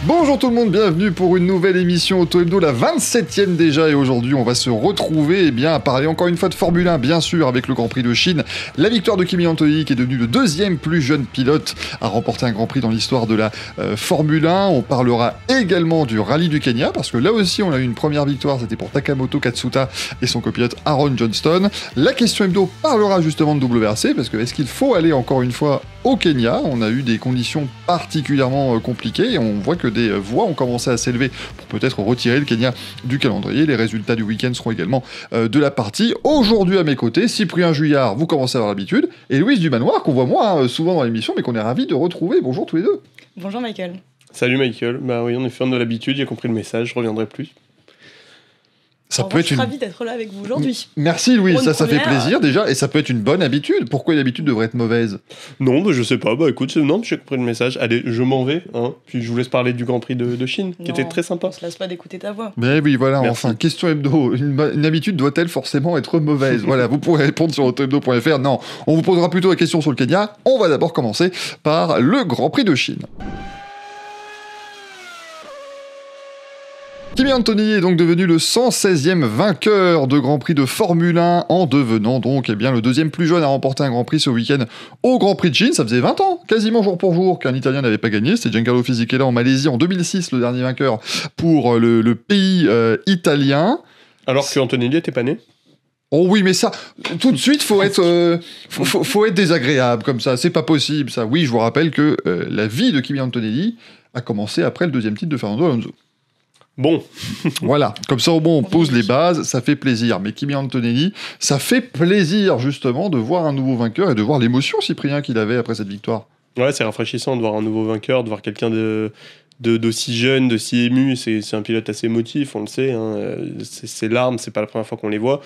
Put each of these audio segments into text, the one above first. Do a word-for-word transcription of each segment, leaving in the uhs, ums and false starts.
Bonjour tout le monde, bienvenue pour une nouvelle émission Auto Hebdo, la vingt-septième déjà, et aujourd'hui on va se retrouver eh bien, à parler encore une fois de Formule un, bien sûr, avec le Grand Prix de Chine, la victoire de Kimi Antonelli qui est devenu le deuxième plus jeune pilote à remporter un Grand Prix dans l'histoire de la euh, Formule un. On parlera également du rallye du Kenya, parce que là aussi on a eu une première victoire, c'était pour Takamoto Katsuta et son copilote Aaron Johnston. La question hebdo parlera justement de W R C, parce que est-ce qu'il faut aller encore une fois au Kenya? On a eu des conditions particulièrement euh, compliquées et on voit que des voix ont commencé à s'élever pour peut-être retirer le Kenya du calendrier. Les résultats du week-end seront également euh, de la partie. Aujourd'hui à mes côtés, Cyprien Juillard, vous commencez à avoir l'habitude, et Louise Dumanoir, qu'on voit moins hein, souvent dans l'émission, mais qu'on est ravis de retrouver. Bonjour tous les deux. Bonjour Michael. Salut Michael, bah oui, on est fan de l'habitude, j'ai compris le message, je reviendrai plus. Ça Alors peut moi, être je suis une... ravie d'être là avec vous aujourd'hui. Merci Louise, Pour une ça, ça fait première. plaisir déjà, et ça peut être une bonne habitude. Pourquoi une habitude devrait être mauvaise? Non, bah je sais pas, bah écoute, c'est- non, j'ai compris le message. Allez, je m'en vais, hein, puis je vous laisse parler du Grand Prix de, de Chine, qui Non, était très sympa. On se lasse pas d'écouter ta voix. Mais oui, voilà, Merci. enfin, question hebdo. Une, une habitude doit-elle forcément être mauvaise? Voilà, vous pourrez répondre sur autohebdo point f r. Non, on vous posera plutôt la question sur le Kenya. On va d'abord commencer par le Grand Prix de Chine. Kimi Antonelli est donc devenu le cent seizième vainqueur de Grand Prix de Formule un, en devenant donc eh bien, le deuxième plus jeune à remporter un Grand Prix ce week-end au Grand Prix de Chine. Ça faisait vingt ans, quasiment jour pour jour, qu'un Italien n'avait pas gagné. C'était Giancarlo Fisichella en Malaisie en deux mille six, le dernier vainqueur pour le, le pays euh, italien. Alors que Antonelli était pas né. Oh oui, mais ça, tout de suite, faut être, euh, faut, faut, faut être désagréable comme ça. C'est pas possible, ça. Oui, je vous rappelle que euh, la vie de Kimi Antonelli a commencé après le deuxième titre de Fernando Alonso. Bon, Voilà, comme ça au moins on pose les bases, ça fait plaisir. Mais Kimi Antonelli, ça fait plaisir justement de voir un nouveau vainqueur et de voir l'émotion, Cyprien, qu'il avait après cette victoire. ouais, c'est rafraîchissant de voir un nouveau vainqueur, de voir quelqu'un de, de, d'aussi jeune, d'aussi ému. C'est, c'est un pilote assez émotif, on le sait. Hein. C'est, ses larmes, c'est pas la première fois qu'on les voit.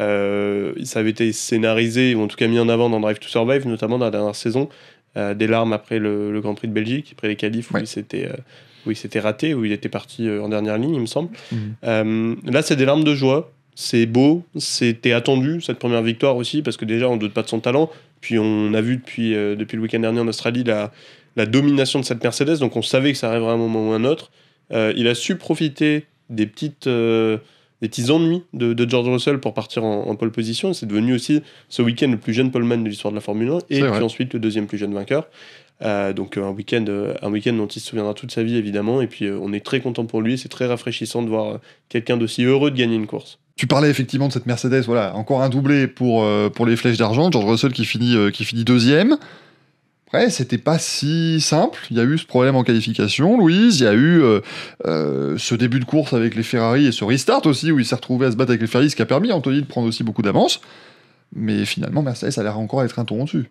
Euh, ça avait été scénarisé, ou en tout cas mis en avant dans Drive to Survive, notamment dans la dernière saison. Euh, des larmes après le, le Grand Prix de Belgique, après les qualifs où Ouais. il s'était... euh, où il s'était raté, où il était parti euh, en dernière ligne, il me semble. Mhm. Euh, là, c'est des larmes de joie. C'est beau. C'était attendu, cette première victoire aussi, parce que déjà, on ne doute pas de son talent. Puis, on a vu depuis, euh, depuis le week-end dernier en Australie la, la domination de cette Mercedes. Donc, on savait que ça arriverait à un moment ou un autre. Euh, il a su profiter des, petites, euh, des petits ennuis de, de George Russell pour partir en, en pole position. C'est devenu aussi, ce week-end, le plus jeune poleman de l'histoire de la Formule un. Et C'est puis vrai. ensuite, le deuxième plus jeune vainqueur. Euh, donc euh, un week-end, euh, un week-end dont il se souviendra toute sa vie évidemment, et puis euh, on est très content pour lui, c'est très rafraîchissant de voir euh, quelqu'un d'aussi heureux de gagner une course. Tu parlais effectivement de cette Mercedes, voilà, encore un doublé pour, euh, pour les flèches d'argent, George Russell qui finit, euh, qui finit deuxième. Après, c'était pas si simple, il y a eu ce problème en qualification, Louise, il y a eu euh, euh, ce début de course avec les Ferrari et ce restart aussi, où il s'est retrouvé à se battre avec les Ferrari, ce qui a permis à Anthony de prendre aussi beaucoup d'avance. Mais finalement, Mercedes a l'air encore d'être un tour en dessus.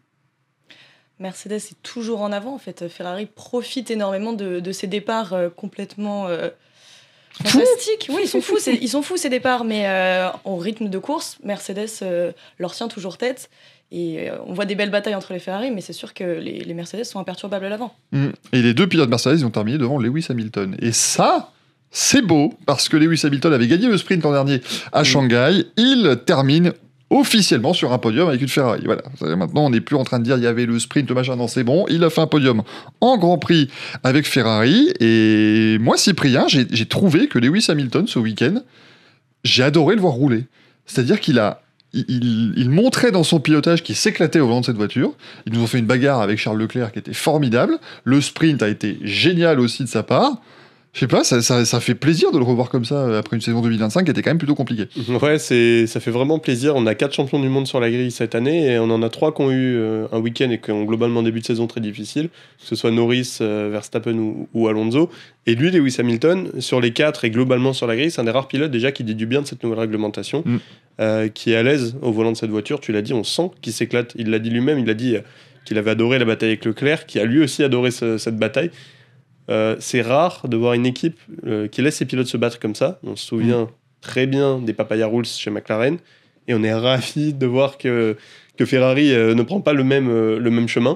Mercedes est toujours en avant en fait. Ferrari profite énormément de, de ses départs euh, complètement euh, fantastiques. Oui, ils sont fous, c'est- ils sont fous ces départs, mais euh, au rythme de course, Mercedes euh, leur tient toujours tête. Et euh, on voit des belles batailles entre les Ferrari, mais c'est sûr que les, les Mercedes sont imperturbables à l'avant. Mm. Et les deux pilotes Mercedes ils ont terminé devant Lewis Hamilton. Et ça, c'est beau, parce que Lewis Hamilton avait gagné le sprint l'an dernier à Shanghai. Il termine officiellement sur un podium avec une Ferrari. Voilà. Maintenant, on n'est plus en train de dire il y avait le sprint, le machin, non, c'est bon. Il a fait un podium en Grand Prix avec Ferrari. Et moi, Cyprien, j'ai j'ai trouvé que Lewis Hamilton, ce week-end, j'ai adoré le voir rouler. C'est-à-dire qu'il a... Il, il- il montrait dans son pilotage qu'il s'éclatait au volant de cette voiture. Ils nous ont fait une bagarre avec Charles Leclerc qui était formidable. Le sprint a été génial aussi de sa part. Je sais pas, ça, ça, ça fait plaisir de le revoir comme ça euh, après une saison deux mille vingt-cinq qui était quand même plutôt compliquée. Ouais, c'est, ça fait vraiment plaisir. On a quatre champions du monde sur la grille cette année, et on en a trois qui ont eu euh, un week-end et qui ont globalement un début de saison très difficile, que ce soit Norris, euh, Verstappen ou, ou Alonso. Et lui, Lewis Hamilton, sur les quatre et globalement sur la grille, c'est un des rares pilotes déjà qui dit du bien de cette nouvelle réglementation, Mm. euh, qui est à l'aise au volant de cette voiture. Tu l'as dit, on sent qu'il s'éclate. Il l'a dit lui-même, il a dit euh, qu'il avait adoré la bataille avec Leclerc, qui a lui aussi adoré ce- cette bataille. Euh, c'est rare de voir une équipe euh, qui laisse ses pilotes se battre comme ça. On se souvient très bien des Papaya Rules chez McLaren, et on est ravis de voir que, que Ferrari euh, ne prend pas le même, euh, le même chemin.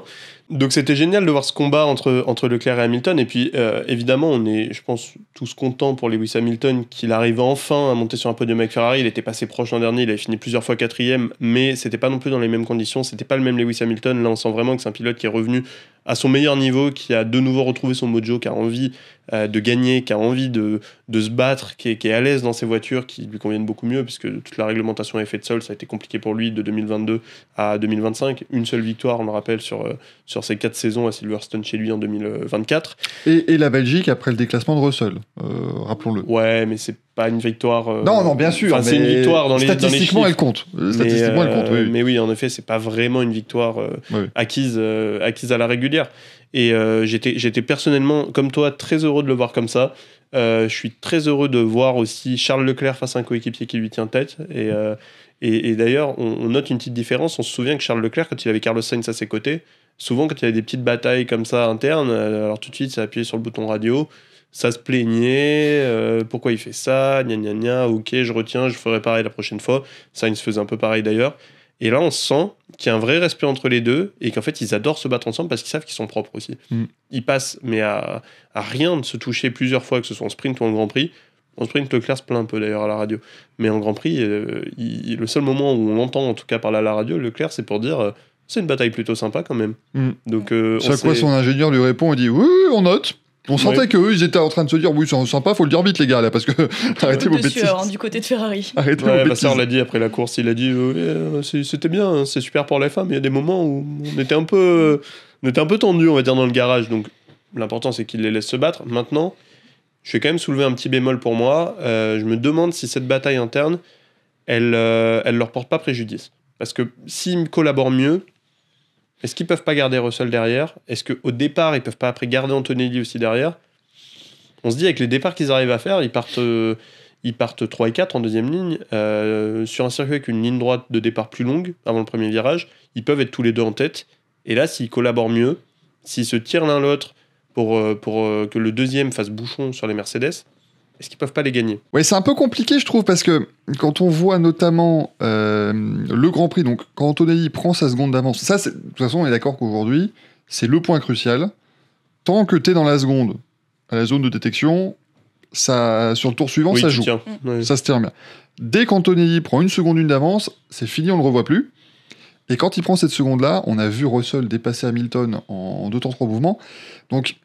Donc c'était génial de voir ce combat entre, entre Leclerc et Hamilton. Et puis euh, évidemment, on est, je pense, tous contents pour Lewis Hamilton qu'il arrive enfin à monter sur un podium avec Ferrari. Il était passé proche l'an dernier, il avait fini plusieurs fois quatrième, mais c'était pas non plus dans les mêmes conditions. C'était pas le même Lewis Hamilton. Là, on sent vraiment que c'est un pilote qui est revenu à son meilleur niveau, qui a de nouveau retrouvé son mojo, qui a envie euh, de gagner, qui a envie de, de se battre, qui est, qui est à l'aise dans ses voitures, qui lui conviennent beaucoup mieux, puisque toute la réglementation à effet de sol, ça a été compliqué pour lui de deux mille vingt-deux à deux mille vingt-cinq. Une seule victoire, on le rappelle, sur, euh, sur ses quatre saisons à Silverstone chez lui en deux mille vingt-quatre. Et, et la Belgique après le déclassement de Russell, euh, rappelons-le. Ouais, mais c'est pas une victoire. Euh... Non, non, bien sûr. Enfin, c'est une victoire dans les statistiquement, dans les elle compte. Statistiquement, mais, elle compte. Oui, euh, oui. Mais oui, en effet, c'est pas vraiment une victoire euh, oui. acquise, euh, acquise à la régulière. Et euh, j'étais, j'étais personnellement, comme toi, très heureux de le voir comme ça. Euh, je suis très heureux de voir aussi Charles Leclerc face à un coéquipier qui lui tient tête. Et, euh, et, et d'ailleurs, on, on note une petite différence. On se souvient que Charles Leclerc, quand il avait Carlos Sainz à ses côtés, souvent quand il y avait des petites batailles comme ça internes, alors tout de suite, ça appuyait sur le bouton radio. Ça se plaignait, euh, pourquoi il fait ça, gna gna gna, ok, je retiens, je ferai pareil la prochaine fois. Sainz faisait un peu pareil d'ailleurs. Et là, on sent qu'il y a un vrai respect entre les deux et qu'en fait, ils adorent se battre ensemble parce qu'ils savent qu'ils sont propres aussi. Mm. Ils passent, mais à, à rien de se toucher plusieurs fois, que ce soit en sprint ou en Grand Prix. En sprint, Leclerc se plaint un peu d'ailleurs à la radio. Mais en Grand Prix, euh, il, le seul moment où on l'entend, en tout cas parler à la radio, Leclerc, c'est pour dire euh, c'est une bataille plutôt sympa quand même. Mm. Donc, euh, c'est à quoi son ingénieur lui répond, il dit oui, oui, on note. On sentait ouais. qu'eux, ils étaient en train de se dire oui, c'est sympa, faut le dire vite, les gars, là, parce que arrêtez vos bêtises. Hein, du côté de Ferrari. Arrêtez ouais, vos Vassar bêtises. l'a dit après la course, il a dit euh, c'est, c'était bien, c'est super pour la F un, mais il y a des moments où on était un peu, on était un peu tendu, on va dire, dans le garage. Donc l'important, c'est qu'il les laisse se battre. Maintenant, je vais quand même soulever un petit bémol pour moi. Euh, je me demande si cette bataille interne, elle, euh, elle leur porte pas préjudice. Parce que s'ils collaborent mieux, est-ce qu'ils peuvent pas garder Russell derrière ? Est-ce qu'au départ, ils peuvent pas après garder Antonelli aussi derrière ? On se dit, avec les départs qu'ils arrivent à faire, ils partent, euh, ils partent trois et quatre en deuxième ligne. Euh, sur un circuit avec une ligne droite de départ plus longue, avant le premier virage, ils peuvent être tous les deux en tête. Et là, s'ils collaborent mieux, s'ils se tirent l'un l'autre pour, euh, pour euh, que le deuxième fasse bouchon sur les Mercedes, est-ce qu'ils peuvent pas les gagner ? Ouais, c'est un peu compliqué, je trouve, parce que quand on voit notamment euh, le Grand Prix, donc quand Antonelli prend sa seconde d'avance, ça, c'est, de toute façon, on est d'accord qu'aujourd'hui, c'est le point crucial. Tant que t'es dans la seconde, à la zone de détection, ça, sur le tour suivant, oui, ça tu joue. tiens. Ouais. Ça se termine. Dès qu'Antonelli prend une seconde une d'avance, c'est fini, on le revoit plus. Et quand il prend cette seconde-là, on a vu Russell dépasser Hamilton en deux temps trois mouvements. Donc,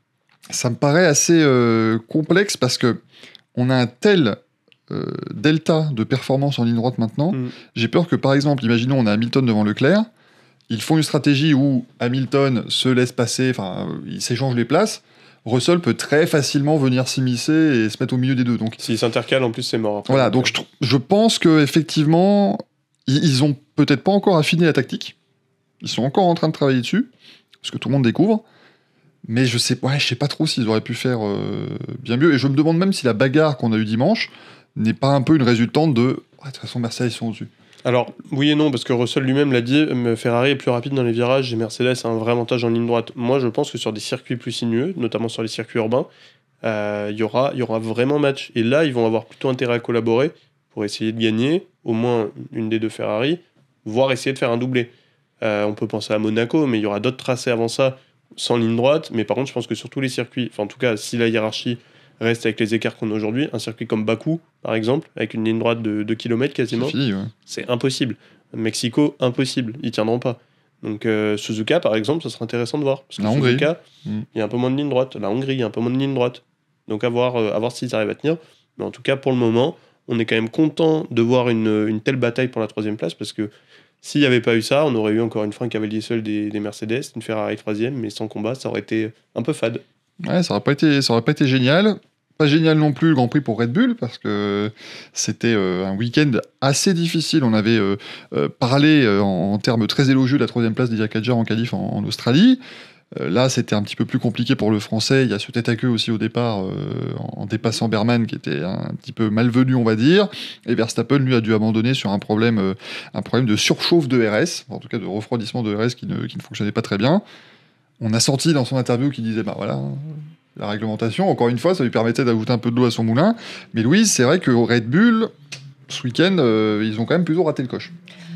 ça me paraît assez euh, complexe parce que on a un tel euh, delta de performance en ligne droite maintenant. Mm. J'ai peur que, par exemple, imaginons on a Hamilton devant Leclerc, ils font une stratégie où Hamilton se laisse passer, enfin, ils s'échangent les places. Russell peut très facilement venir s'immiscer et se mettre au milieu des deux. Donc, s'ils s'intercalent, en plus, c'est mort. Après. voilà, donc je, je pense qu'effectivement, ils, ils ont peut-être pas encore affiné la tactique. Ils sont encore en train de travailler dessus, parce que tout le monde découvre. Mais je sais, ouais, je sais pas trop s'ils auraient pu faire euh, bien mieux. Et je me demande même si la bagarre qu'on a eue dimanche n'est pas un peu une résultante de... Ouais, de toute façon, Mercedes, ils sont au-dessus. Alors, oui et non, parce que Russell lui-même l'a dit, Ferrari est plus rapide dans les virages et Mercedes a un vrai avantage en ligne droite. Moi, je pense que sur des circuits plus sinueux, notamment sur les circuits urbains, euh, y aura, y aura vraiment match. Et là, ils vont avoir plutôt intérêt à collaborer pour essayer de gagner au moins une des deux Ferrari, voire essayer de faire un doublé. Euh, on peut penser à Monaco, mais il y aura d'autres tracés avant ça, sans ligne droite. Mais par contre, je pense que sur tous les circuits, enfin en tout cas, si la hiérarchie reste avec les écarts qu'on a aujourd'hui, un circuit comme Bakou, par exemple, avec une ligne droite de deux kilomètres quasiment, C'est fini, ouais. c'est impossible. Mexico, impossible, ils tiendront pas. Donc euh, Suzuka, par exemple, ça serait intéressant de voir. Parce que La Hongrie. Suzuka, il Mm. y a un peu moins de ligne droite. La Hongrie, il y a un peu moins de ligne droite. Donc à voir, euh, à voir s'ils arrivent à tenir. Mais en tout cas, pour le moment, on est quand même content de voir une, une telle bataille pour la troisième place, parce que s'il n'y avait pas eu ça, on aurait eu encore une fois un cavalier seul des, des Mercedes, une Ferrari troisième, mais sans combat, ça aurait été un peu fade. Ouais, ça aurait pas été, ça aurait pas été génial. Pas génial non plus le Grand Prix pour Red Bull, parce que c'était euh, un week-end assez difficile. On avait euh, euh, parlé euh, en, en termes très élogieux de la troisième place d'Ilya Kadjar en qualif en, en Australie. Euh, là, c'était un petit peu plus compliqué pour le Français. Il y a ce tête à queue aussi au départ, euh, en, en dépassant Berman, qui était un, un petit peu malvenu, on va dire. Et Verstappen, lui, a dû abandonner sur un problème, euh, un problème de surchauffe de R S, en tout cas de refroidissement de R S qui ne, qui ne fonctionnait pas très bien. On a senti dans son interview qu'il disait, bah voilà, la réglementation, encore une fois, ça lui permettait d'ajouter un peu de l'eau à son moulin. Mais Louise, c'est vrai qu'au Red Bull, ce week-end, euh, ils ont quand même plutôt raté le coche.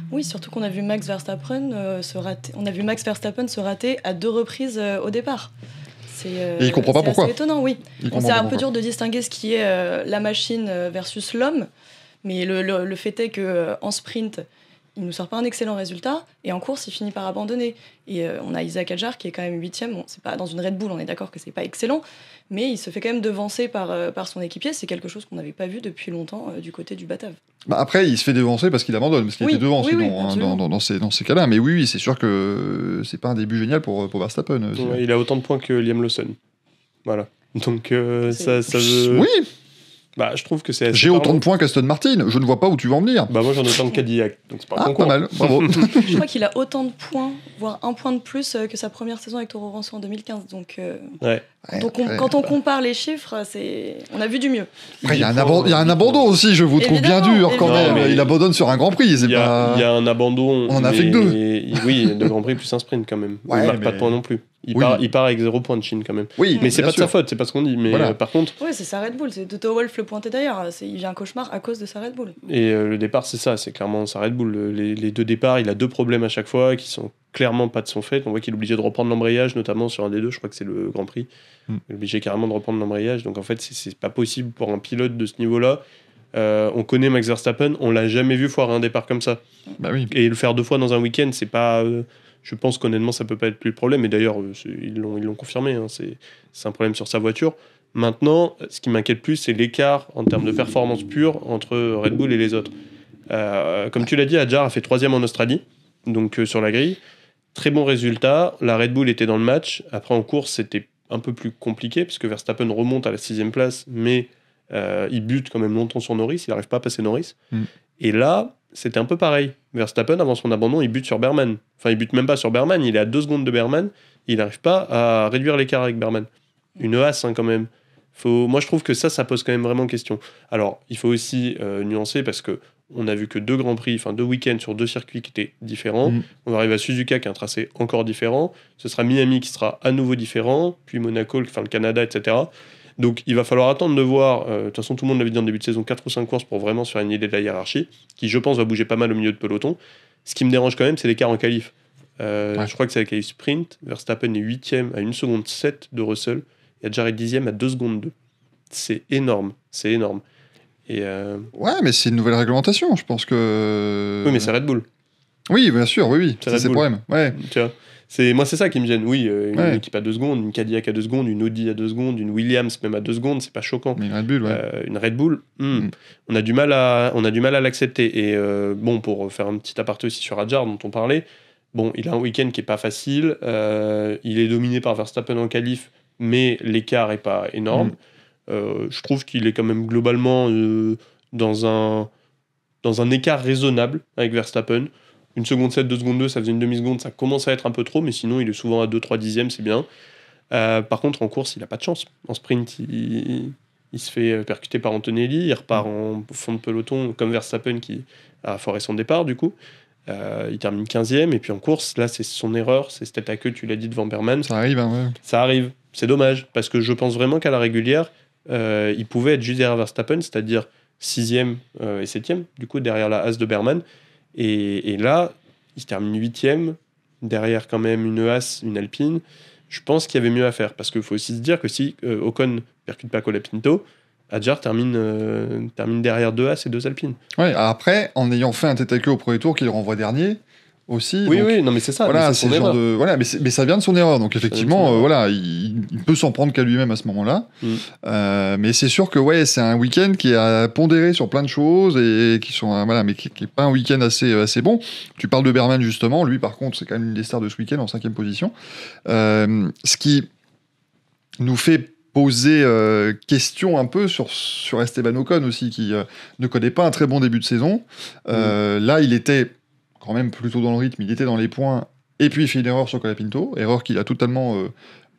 Oui, surtout qu'on a vu Max Verstappen euh, se rater. On a vu Max Verstappen se rater à deux reprises euh, au départ. C'est, euh, Et il comprend pas c'est pourquoi. assez étonnant, oui. Il Bon, comprend c'est pas un peu pourquoi. dur de distinguer ce qui est euh, la machine euh, versus l'homme, mais le, le, le fait est que euh, en sprint, il nous sort pas un excellent résultat, et en course, il finit par abandonner. Et euh, on a Isaac Hadjar qui est quand même huitième. Bon, c'est pas dans une Red Bull, on est d'accord que c'est pas excellent, mais il se fait quand même devancer par, euh, par son équipier. C'est quelque chose qu'on n'avait pas vu depuis longtemps euh, du côté du Batave. Bah après, il se fait devancer parce qu'il abandonne, parce qu'il Oui, était devant oui, sinon, oui, hein, absolument. dans, dans, dans ces, dans ces cas-là. Mais oui, oui, c'est sûr que c'est pas un début génial pour, pour Verstappen. euh, c'est- Ouais, il a autant de points que Liam Lawson. Voilà. Donc euh, C'est- ça, ça veut... Oui, Bah, je trouve que c'est assez j'ai autant parlant. de points qu'Aston Martin. Je ne vois pas où tu vas en venir. Bah moi j'en ai autant que Cadillac, donc c'est pas un Ah, concours. pas mal, bravo. Je crois qu'il a autant de points, voire un point de plus euh, que sa première saison avec Toro Rosso en deux mille quinze. Donc, euh, Ouais. donc on- Après, quand on compare les chiffres, c'est... on a vu du mieux. Après, il y a un, prend- abandon, il y a un abandon aussi, je vous trouve bien Évidemment, dur quand évidemment. même. Non, mais- Il abandonne sur un Grand Prix, c'est Il y, a, pas... il y a un abandon. On en a mais- fait que deux. il- Oui, deux Grands Prix plus un sprint quand même. Ouais, il marque pas mais- de points non plus. Il, Oui. part, il part avec zéro point de Chine quand même. Oui, Mais c'est bien pas de sa sûr. faute, c'est pas ce qu'on dit. Mais Voilà. euh, par contre, Ouais, c'est sa Red Bull. C'est Toto Wolff le pointait d'ailleurs. C'est... Il vient un cauchemar à cause de sa Red Bull. et euh, le départ c'est ça, c'est clairement sa Red Bull. Le- Les, les deux départs, il a deux problèmes à chaque fois qui sont clairement pas de son fait. On voit qu'il est obligé de reprendre l'embrayage, notamment sur un des deux, je crois que c'est le Grand Prix. Mm. Il est obligé carrément de reprendre l'embrayage. Donc en fait, c'est, c'est pas possible pour un pilote de ce niveau-là. Euh, on connaît Max Verstappen, on l'a jamais vu foirer un départ comme ça. Bah oui. Et le faire deux fois dans un week-end, c'est pas. euh, je pense qu'honnêtement, ça peut pas être plus le problème. Et d'ailleurs, euh, c'est- ils l'ont, ils l'ont confirmé. hein, c'est, c'est un problème sur sa voiture. Maintenant, ce qui m'inquiète plus, c'est l'écart en termes de performance pure entre Red Bull et les autres. Euh, comme tu l'as dit, Hadjar a fait troisième en Australie, donc euh, sur la grille. Très bon résultat. La Red Bull était dans le match. Après, en course, c'était un peu plus compliqué, parce que Verstappen remonte à la sixième place, mais euh, il bute quand même longtemps sur Norris. Il n'arrive pas à passer Norris. Mm. Et là, c'était un peu pareil. Verstappen, avant son abandon, il bute sur Berman. Enfin, il bute même pas sur Berman. Il est à deux secondes de Berman. Il n'arrive pas à réduire l'écart avec Berman. Une as, hein, quand même. Faut... Moi, je trouve que ça, ça pose quand même vraiment question. Alors, il faut aussi euh, nuancer, parce que on a vu que deux Grands Prix, enfin deux week-ends sur deux circuits qui étaient différents. Mm. On va arriver à Suzuka, qui a un tracé encore différent. Ce sera Miami qui sera à nouveau différent. Puis Monaco, enfin le Canada, et cetera. Donc, il va falloir attendre de voir. euh, De toute façon, tout le monde l'avait dit en début de saison, quatre ou cinq courses pour vraiment se faire une idée de la hiérarchie, qui, je pense, va bouger pas mal au milieu de peloton. Ce qui me dérange quand même, c'est l'écart en qualif. Euh, Ouais. Je crois que c'est la qualif sprint. Verstappen est huitième à une seconde sept de Russell. Et Hadjar est dixième à deux secondes deux. C'est énorme. C'est énorme. Et euh, Ouais, mais c'est une nouvelle réglementation, je pense que... Oui, mais c'est Red Bull. Oui, bien sûr, oui, oui, C'est c'est Red c'est le Bull. problème. Ouais. Tu vois, c'est, moi, c'est ça qui me gêne. Oui, euh, une Ouais. équipe à deux secondes, une Cadillac à deux secondes, une Audi à deux secondes, une Williams même à deux secondes, c'est pas choquant. Mais une Red Bull, ouais. Euh, une Red Bull, hmm, Mm. on, a du mal à, on a du mal à l'accepter. Et euh, bon, pour faire un petit aparté aussi sur Hadjar dont on parlait, bon, il a un week-end qui est pas facile. euh, il est dominé par Verstappen en qualif, mais l'écart est pas énorme. Mm. Euh, je trouve qu'il est quand même globalement euh, dans, un, dans un écart raisonnable avec Verstappen. Une seconde sept, deux secondes deux, ça faisait une demi-seconde, ça commence à être un peu trop, mais sinon il est souvent à deux trois dixièmes, c'est bien. Euh, par contre, en course, il n'a pas de chance. En sprint, il, il se fait percuter par Antonelli, il repart en fond de peloton, comme Verstappen qui a foré son départ, du coup. Euh, il termine quinzième, et puis en course, là, c'est son erreur, c'est cette tête à queue, tu l'as dit, devant Berman. Ça arrive, hein, ouais. Ça arrive, c'est dommage, parce que je pense vraiment qu'à la régulière, euh, il pouvait être juste derrière Verstappen, c'est-à-dire sixième euh, et septième, du coup, derrière la As de Berman. Et, et là, il se termine huitième, derrière quand même une As, une Alpine. Je pense qu'il y avait mieux à faire, parce qu'il faut aussi se dire que si euh, Ocon percute pas Colapinto, Hadjar termine, euh, termine derrière deux As et deux Alpines. Ouais, après, en ayant fait un tête à queue au premier tour qu'il renvoie dernier, aussi. Oui, donc, oui, non mais c'est ça. Voilà, mais c'est son le genre erreur. de. Voilà, mais, c'est- mais ça vient de son erreur. Donc, vient de son effectivement, erreur. euh, voilà, il, il peut s'en prendre qu'à lui-même à ce moment-là. Mm. Euh, mais c'est sûr que, ouais, c'est un week-end qui a pondéré sur plein de choses et qui sont. euh, voilà, mais qui n'est pas un week-end assez, assez bon. Tu parles de Berman, justement. Lui, par contre, c'est quand même une des stars de ce week-end en cinquième position. Euh, ce qui nous fait poser euh, question un peu sur, sur Esteban Ocon aussi, qui euh, ne connaît pas un très bon début de saison. Euh, Là, il était quand même plutôt dans le rythme, il était dans les points, et puis il fait une erreur sur Colapinto, erreur qu'il a totalement euh,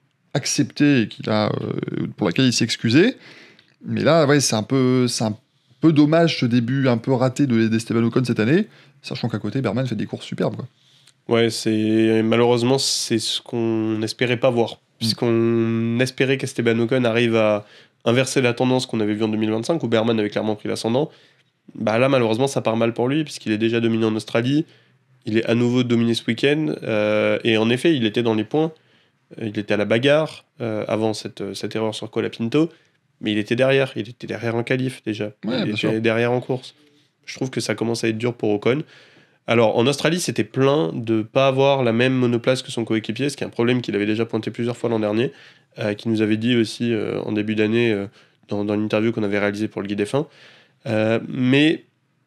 acceptée et qu'il a, euh, pour laquelle il s'est excusé. Mais là, ouais, c'est un peu, c'est un peu dommage ce début un peu raté de d'Esteban Ocon cette année, sachant qu'à côté, Berman fait des courses superbes, quoi. Ouais, c'est malheureusement c'est ce qu'on n'espérait pas voir, puisqu'on espérait qu'Esteban Ocon arrive à inverser la tendance qu'on avait vue en deux mille vingt-cinq, où Berman avait clairement pris l'ascendant. Bah là, malheureusement, ça part mal pour lui, puisqu'il est déjà dominé en Australie. Il est à nouveau dominé ce week-end. Euh, et en effet, il était dans les points. Il était à la bagarre euh, avant cette, cette erreur sur Colapinto. Mais il était derrière. Il était derrière en qualif déjà. Ouais, il bien était sûr. derrière en course. Je trouve que ça commence à être dur pour Ocon. Alors, en Australie, c'était plein de ne pas avoir la même monoplace que son coéquipier, ce qui est un problème qu'il avait déjà pointé plusieurs fois l'an dernier, euh, qui nous avait dit aussi euh, en début d'année, euh, dans, dans l'interview qu'on avait réalisée pour le Guide F un. Euh, mais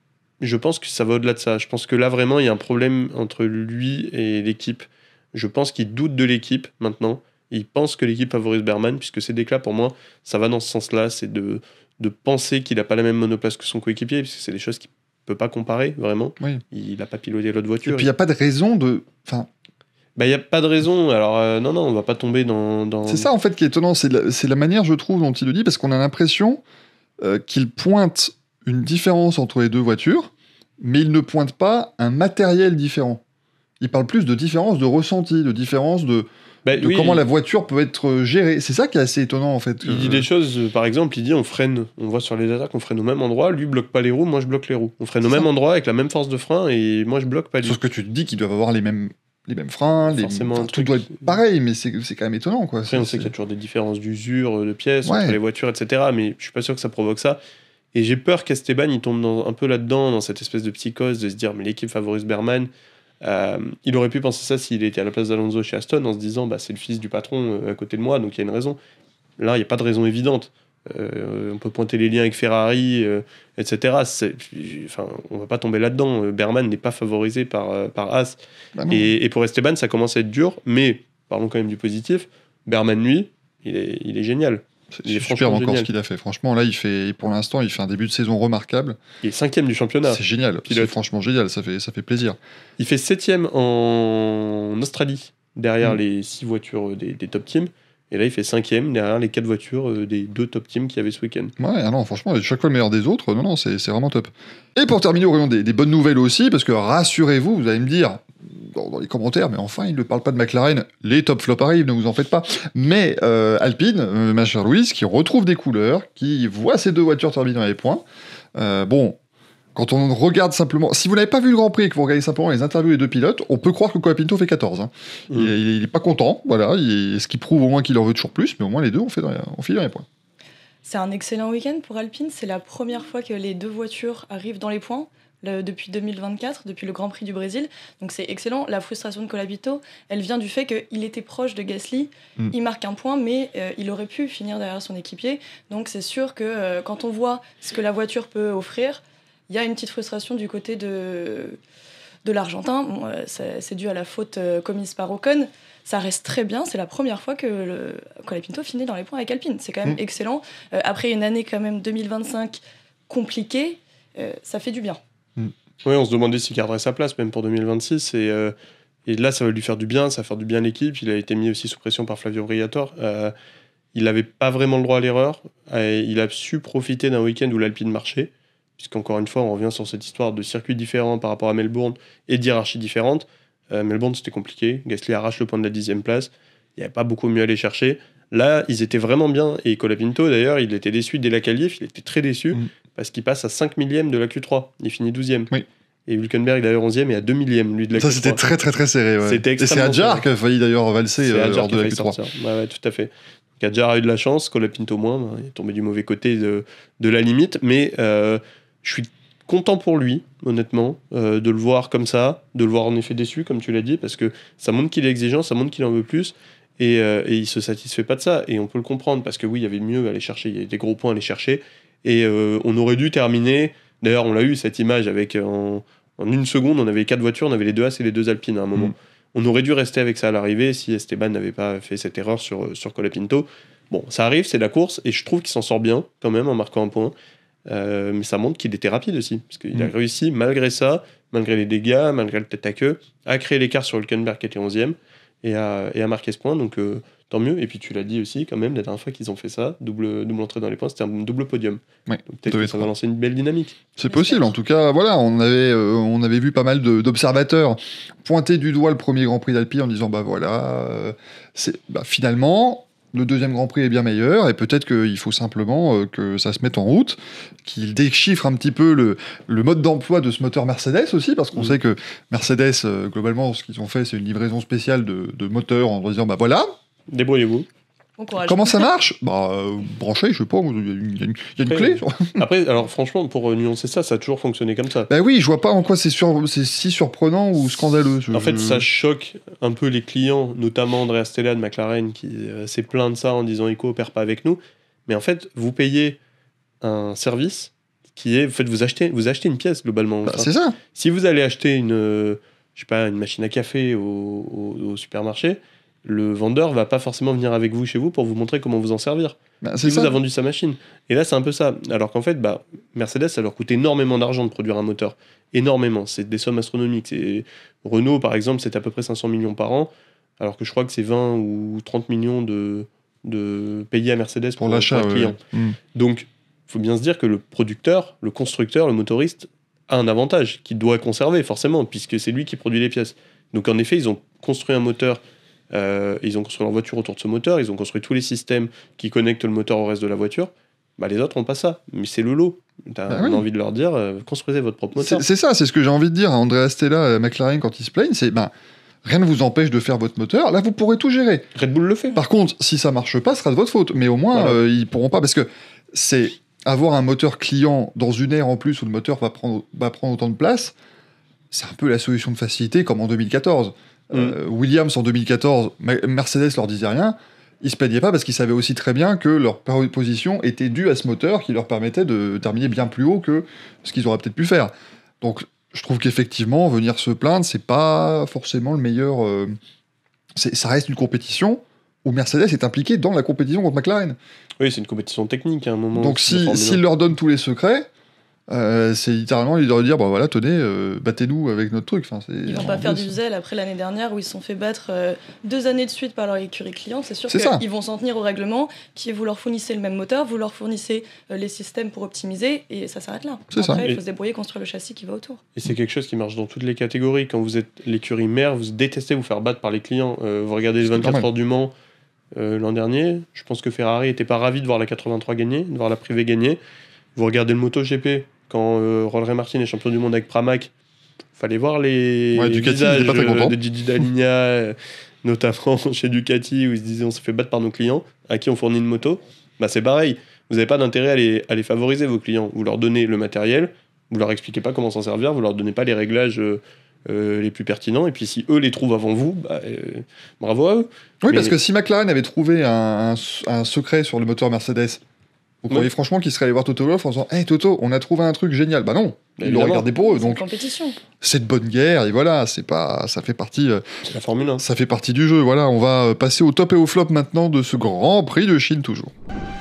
je pense que ça va au-delà de ça. Je pense que là, vraiment, il y a un problème entre lui et l'équipe. Je pense qu'il doute de l'équipe maintenant. Il pense que l'équipe favorise Berman, puisque ces déclats, pour moi, ça va dans ce sens-là. C'est de, de penser qu'il n'a pas la même monoplace que son coéquipier, puisque c'est des choses qu'il ne peut pas comparer, vraiment. Oui. Il n'a pas piloté l'autre Et voiture. puis il n'y a pas de raison de. Enfin, Bah, il n'y a pas de raison. Alors, euh, non, non, on va pas tomber dans... dans... c'est ça en fait qui est étonnant, c'est la, c'est la manière, je trouve, dont il le dit, parce qu'on a l'impression euh, qu'il pointe une différence entre les deux voitures, mais il ne pointe pas un matériel différent. Il parle plus de différence de ressenti, de différence de, Bah, de oui, comment il- la voiture peut être gérée. C'est ça qui est assez étonnant en fait. Il dit Euh, des choses, euh, par exemple, il dit on freine, on voit sur les attaques, on freine au même endroit, lui bloque pas les roues, moi je bloque les roues. On freine au C'est même ça. endroit avec la même force de frein et moi je bloque pas lui. Sauf que tu te dis qu'ils doivent avoir les mêmes, les mêmes freins, les, Forcément, enfin, un tout truc doit être qui- pareil, mais c'est c'est quand même étonnant quoi. Après, on C'est- sait qu'il y a toujours des différences d'usure, euh, de pièces Ouais. entre les voitures, et cetera. Mais je suis pas sûr que ça provoque ça. Et j'ai peur qu'Esteban il tombe dans- un peu là-dedans, dans cette espèce de psychose de se dire mais l'équipe favorise Berman. Euh, il aurait pu penser ça s'il était à la place d'Alonso chez Aston en se disant bah, c'est le fils du patron euh, à côté de moi, donc il y a une raison. Là, il n'y a pas de raison évidente. Euh, on peut pointer les liens avec Ferrari, euh, et cetera. C'est- Enfin, on va pas tomber là-dedans. Euh, Berman n'est pas favorisé par, euh, par As. Bah non. Et, et pour Esteban, ça commence à être dur, mais parlons quand même du positif. Berman, lui, il est, il est génial. C'est il est super franchement encore génial. ce qu'il a fait. Franchement, là, il fait, pour l'instant, il fait un début de saison remarquable. Il est cinquième du championnat. C'est génial. pilote. C'est franchement génial. Ça fait, ça fait plaisir. Il fait septième en Australie, derrière Mm. les six voitures des, des top teams. Et là, il fait cinquième derrière les quatre voitures euh, des deux top teams qu'il y avait ce week-end. Ouais, ah non, franchement, chaque fois le meilleur des autres. Non, non, c'est c'est vraiment top. Et pour terminer, au rayon des, des bonnes nouvelles aussi, parce que rassurez-vous, vous allez me dire dans, dans les commentaires, mais enfin, il ne parle pas de McLaren. Les top flops arrivent, ne vous en faites pas. Mais euh, Alpine, euh, ma chère Louise, qui retrouve des couleurs, qui voit ces deux voitures terminer dans les points. Euh, bon. Quand on regarde simplement, si vous n'avez pas vu le Grand Prix et que vous regardez simplement les interviews des deux pilotes, on peut croire que Colapinto fait quatorze. Hein. Mm. Il, est- il est pas content, voilà, il- ce qui prouve au moins qu'il en veut toujours plus, mais au moins les deux ont fait dans, ont filé dans les points. C'est un excellent week-end pour Alpine. C'est la première fois que les deux voitures arrivent dans les points le- depuis deux mille vingt-quatre, depuis le Grand Prix du Brésil. Donc c'est excellent. La frustration de Colapinto, elle vient du fait qu'il était proche de Gasly. Mm. Il marque un point, mais euh, il aurait pu finir derrière son équipier. Donc c'est sûr que euh, quand on voit ce que la voiture peut offrir, il y a une petite frustration du côté de, de l'Argentin. Bon, euh, c'est c'est dû à la faute euh, commise par Ocon. Ça reste très bien. C'est la première fois que le Colapinto finit dans les points avec Alpine. C'est quand même Mm. excellent. Euh, après une année quand même deux mille vingt-cinq compliquée, euh, ça fait du bien. Oui, on se demandait s'il garderait sa place, même pour deux mille vingt-six. Et, euh, et là, ça va lui faire du bien, ça va faire du bien à l'équipe. Il a été mis aussi sous pression par Flavio Briatore. Euh, il n'avait pas vraiment le droit à l'erreur. Euh, il a su profiter d'un week-end où l'Alpine marchait. Puisqu'encore une fois, on revient sur cette histoire de circuits différents par rapport à Melbourne et d'hierarchies différentes. Euh, Melbourne, c'était compliqué. Gasly arrache le point de la dixième place. Il n'y avait pas beaucoup mieux à aller chercher. Là, ils étaient vraiment bien. Et Colapinto, d'ailleurs, il était déçu dès la qualif. Il était très déçu Mm. parce qu'il passe à cinq millièmes de la Q trois. Il finit douzième. Oui. Et Hülkenberg, d'ailleurs, onzième et à deux millièmes, lui, de la Ça, Q trois. c'était très très très serré. Ouais. C'était Et c'est extrêmement Adjar serré. qui a failli d'ailleurs valser C'est euh, Adjar lors qui de a la failli Q trois. sortir. Ouais, ouais, tout à fait. Donc, Adjar a eu de la chance, Colapinto moins. Ben, il est tombé du mauvais côté de, de la limite. Mais euh, je suis content pour lui, honnêtement, euh, de le voir comme ça, de le voir en effet déçu, comme tu l'as dit, parce que ça montre qu'il est exigeant, ça montre qu'il en veut plus. Et, euh, et il se satisfait pas de ça. Et on peut le comprendre, parce que oui, il y avait mieux à aller chercher. Il y avait des gros points à aller chercher. Et euh, on aurait dû terminer. D'ailleurs, on l'a eu, cette image, avec euh, en, en une seconde, on avait quatre voitures, on avait les deux As et les deux Alpines à un moment. Mm. On aurait dû rester avec ça à l'arrivée si Esteban n'avait pas fait cette erreur sur, sur Colapinto. Bon, ça arrive, c'est la course, et je trouve qu'il s'en sort bien, quand même, en marquant un point. Euh, mais ça montre qu'il était rapide aussi, parce qu'il Mm. a réussi, malgré ça, malgré les dégâts, malgré le tête à queue, à créer l'écart sur Hülkenberg qui était onzième, et à, et à marquer ce point, donc euh, tant mieux. Et puis tu l'as dit aussi, quand même, la dernière fois qu'ils ont fait ça, double, double entrée dans les points, c'était un double podium. Ouais, Donc peut-être deux et que ça va trois. lancer une belle dynamique. C'est possible, en tout cas, voilà, on avait, euh, on avait vu pas mal de- d'observateurs pointer du doigt le premier Grand Prix d'Alpine en disant, bah voilà, euh, c'est, bah, finalement, le deuxième Grand Prix est bien meilleur, et peut-être qu'il faut simplement euh, que ça se mette en route, qu'il déchiffre un petit peu le, le mode d'emploi de ce moteur Mercedes aussi, parce qu'on mmh. sait que Mercedes, euh, globalement, ce qu'ils ont fait, c'est une livraison spéciale de, de moteur en disant, bah voilà, débrouillez-vous. Comment ça marche? Bah, euh, branché, je sais pas, il y a une, y a une, y a une clé. Après, alors franchement, pour nuancer ça, ça a toujours fonctionné comme ça. Bah oui, je vois pas en quoi c'est, sur, c'est si surprenant ou scandaleux. En je... fait, ça choque un peu les clients, notamment Andrea Stella de McLaren, qui euh, s'est plaint de ça en disant « Eco opère pas avec nous ». Mais en fait, vous payez un service qui est... En fait, vous achetez, vous achetez une pièce, globalement. Bah, enfin, c'est ça. Si vous allez acheter une, euh, je sais pas, une machine à café au, au, au supermarché, le vendeur va pas forcément venir avec vous chez vous pour vous montrer comment vous en servir. Bah, c'est il ça. vous a vendu sa machine. Et là, c'est un peu ça. Alors qu'en fait, bah, Mercedes, ça leur coûte énormément d'argent de produire un moteur. Énormément. C'est des sommes astronomiques. C'est... Renault, par exemple, c'est à peu près cinq cents millions par an, alors que je crois que c'est vingt ou trente millions de, de payés à Mercedes pour, pour l'achat, pour le client. Ouais. Mmh. Donc, il faut bien se dire que le producteur, le constructeur, le motoriste a un avantage qu'il doit conserver, forcément, puisque c'est lui qui produit les pièces. Donc, en effet, ils ont construit un moteur. Euh, ils ont construit leur voiture autour de ce moteur, ils ont construit tous les systèmes qui connectent le moteur au reste de la voiture. Bah, les autres n'ont pas ça, mais c'est le lot. T'as bah oui. envie de leur dire, euh, construisez votre propre moteur. C'est, c'est ça, c'est ce que j'ai envie de dire à Andrea Stella, à McLaren, quand ils se plaignent, c'est ben, rien ne vous empêche de faire votre moteur, là vous pourrez tout gérer. Red Bull le fait. Par contre, si ça marche pas, ce sera de votre faute, mais au moins voilà. euh, ils pourront pas, parce que c'est avoir un moteur client dans une ère en plus où le moteur va prendre, va prendre autant de place, c'est un peu la solution de facilité comme en deux mille quatorze. Euh, mmh. Williams en deux mille quatorze, Mercedes leur disait rien, ils se plaignaient pas parce qu'ils savaient aussi très bien que leur position était due à ce moteur qui leur permettait de terminer bien plus haut que ce qu'ils auraient peut-être pu faire. Donc je trouve qu'effectivement venir se plaindre, c'est pas forcément le meilleur. Euh, c'est, ça reste une compétition où Mercedes est impliqué dans la compétition contre McLaren. Oui, c'est une compétition technique à un moment. Donc si, s'ils leur donnent tous les secrets. Euh, c'est littéralement ils doivent dire bah voilà tenez euh, battez-nous avec notre truc. Enfin, c'est, ils vont pas faire du zèle après l'année dernière où ils se sont fait battre euh, deux années de suite par leur écurie client. C'est sûr c'est qu'ils vont s'en tenir au règlement qui est vous leur fournissez le même moteur, vous leur fournissez euh, les systèmes pour optimiser et ça s'arrête là. C'est après ça. il faut se débrouiller, construire le châssis qui va autour. Et c'est quelque chose qui marche dans toutes les catégories. Quand vous êtes l'écurie mère, vous détestez vous faire battre par les clients. Euh, vous regardez les vingt-quatre heures du Mans euh, l'an dernier, je pense que Ferrari était pas ravi de voir la quatre-vingt-trois gagner, de voir la privée gagner. Vous regardez le MotoGP. Quand euh, Rory Martin est champion du monde avec Pramac, fallait voir les ouais, visages euh, de Gigi Dall'Igna, euh, notamment chez Ducati, où ils se disaient on se fait battre par nos clients, à qui on fournit une moto. Bah, c'est pareil, vous n'avez pas d'intérêt à les, à les favoriser, vos clients. Vous leur donnez le matériel, vous leur expliquez pas comment s'en servir, vous leur donnez pas les réglages euh, euh, les plus pertinents, et puis si eux les trouvent avant vous, bah, euh, bravo à eux. Oui, Mais... parce que si McLaren avait trouvé un, un, un secret sur le moteur Mercedes, vous croyez oui. franchement qu'il serait allé voir Toto Wolff en disant « Hey Toto, on a trouvé un truc génial ». Bah non, ils l'ont regardé pour eux. C'est donc une compétition. C'est de bonne guerre, et voilà, c'est pas, ça fait partie... Euh, c'est la Formule un. Ça fait partie du jeu, voilà. On va passer au top et au flop maintenant de ce Grand Prix de Chine, toujours.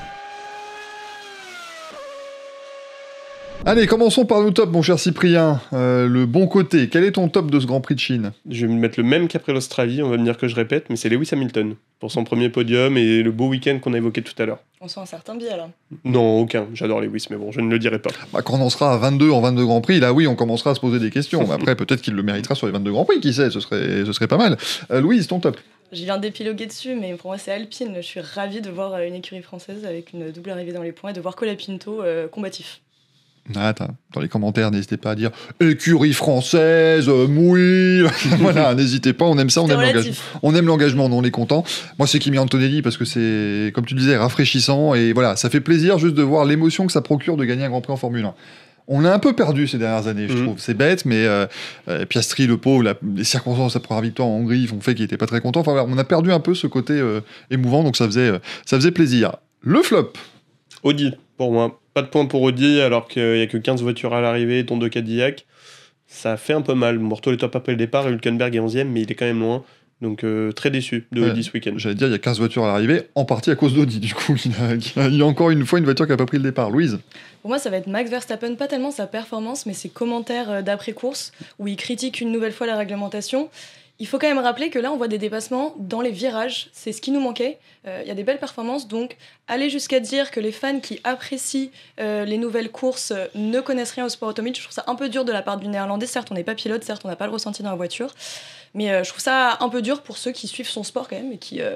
Allez, commençons par nos tops, mon cher Cyprien. Euh, le bon côté, quel est ton top de ce Grand Prix de Chine ? Je vais me mettre le même qu'après l'Australie, on va me dire que je répète, mais c'est Lewis Hamilton, pour son premier podium et le beau week-end qu'on a évoqué tout à l'heure. On sent un certain biais, là. Non, aucun. J'adore Lewis, mais bon, je ne le dirai pas. Bah, quand on en sera à vingt-deux en vingt-deux Grands Prix, là oui, on commencera à se poser des questions. Mais après, peut-être qu'il le méritera sur les vingt-deux Grands Prix, qui sait, ce serait, ce serait pas mal. Euh, Louise, ton top ? Je viens d'épiloguer dessus, mais pour moi, c'est Alpine. Je suis ravie de voir une écurie française avec une double arrivée dans les points et de voir Colapinto euh, combatif. Ah, dans les commentaires, n'hésitez pas à dire écurie française, euh, oui. Voilà, n'hésitez pas, on aime ça, on aime, l'engagement. on aime l'engagement, on est content. Moi, c'est Kimi Antonelli parce que c'est, comme tu disais, rafraîchissant et voilà, ça fait plaisir juste de voir l'émotion que ça procure de gagner un Grand Prix en Formule un. On l'a un peu perdu ces dernières années, je mmh. trouve. C'est bête, mais euh, euh, Piastri, le pauvre, la, les circonstances de sa première victoire en Hongrie font fait qu'il n'était pas très content. Enfin, voilà, on a perdu un peu ce côté euh, émouvant, donc ça faisait, euh, ça faisait plaisir. Le flop. Audi, pour moi. Pas de points pour Audi, alors qu'il n'y a que quinze voitures à l'arrivée, dont deux Cadillac. Ça fait un peu mal. Morto est top après le départ, Hülkenberg est onzième, mais il est quand même loin. Donc euh, très déçu de ouais, Audi ce week-end. J'allais dire, il y a quinze voitures à l'arrivée, en partie à cause d'Audi, du coup. Il y a, il y a encore une fois une voiture qui n'a pas pris le départ. Louise ? Pour moi, ça va être Max Verstappen, pas tellement sa performance, mais ses commentaires d'après-course, où il critique une nouvelle fois la réglementation. Il faut quand même rappeler que là, on voit des dépassements dans les virages. C'est ce qui nous manquait. Il euh, y a des belles performances. Donc, aller jusqu'à dire que les fans qui apprécient euh, les nouvelles courses euh, ne connaissent rien au sport automobile, je trouve ça un peu dur de la part du Néerlandais. Certes, on n'est pas pilote, certes, on n'a pas le ressenti dans la voiture. Mais euh, je trouve ça un peu dur pour ceux qui suivent son sport quand même et qui, euh,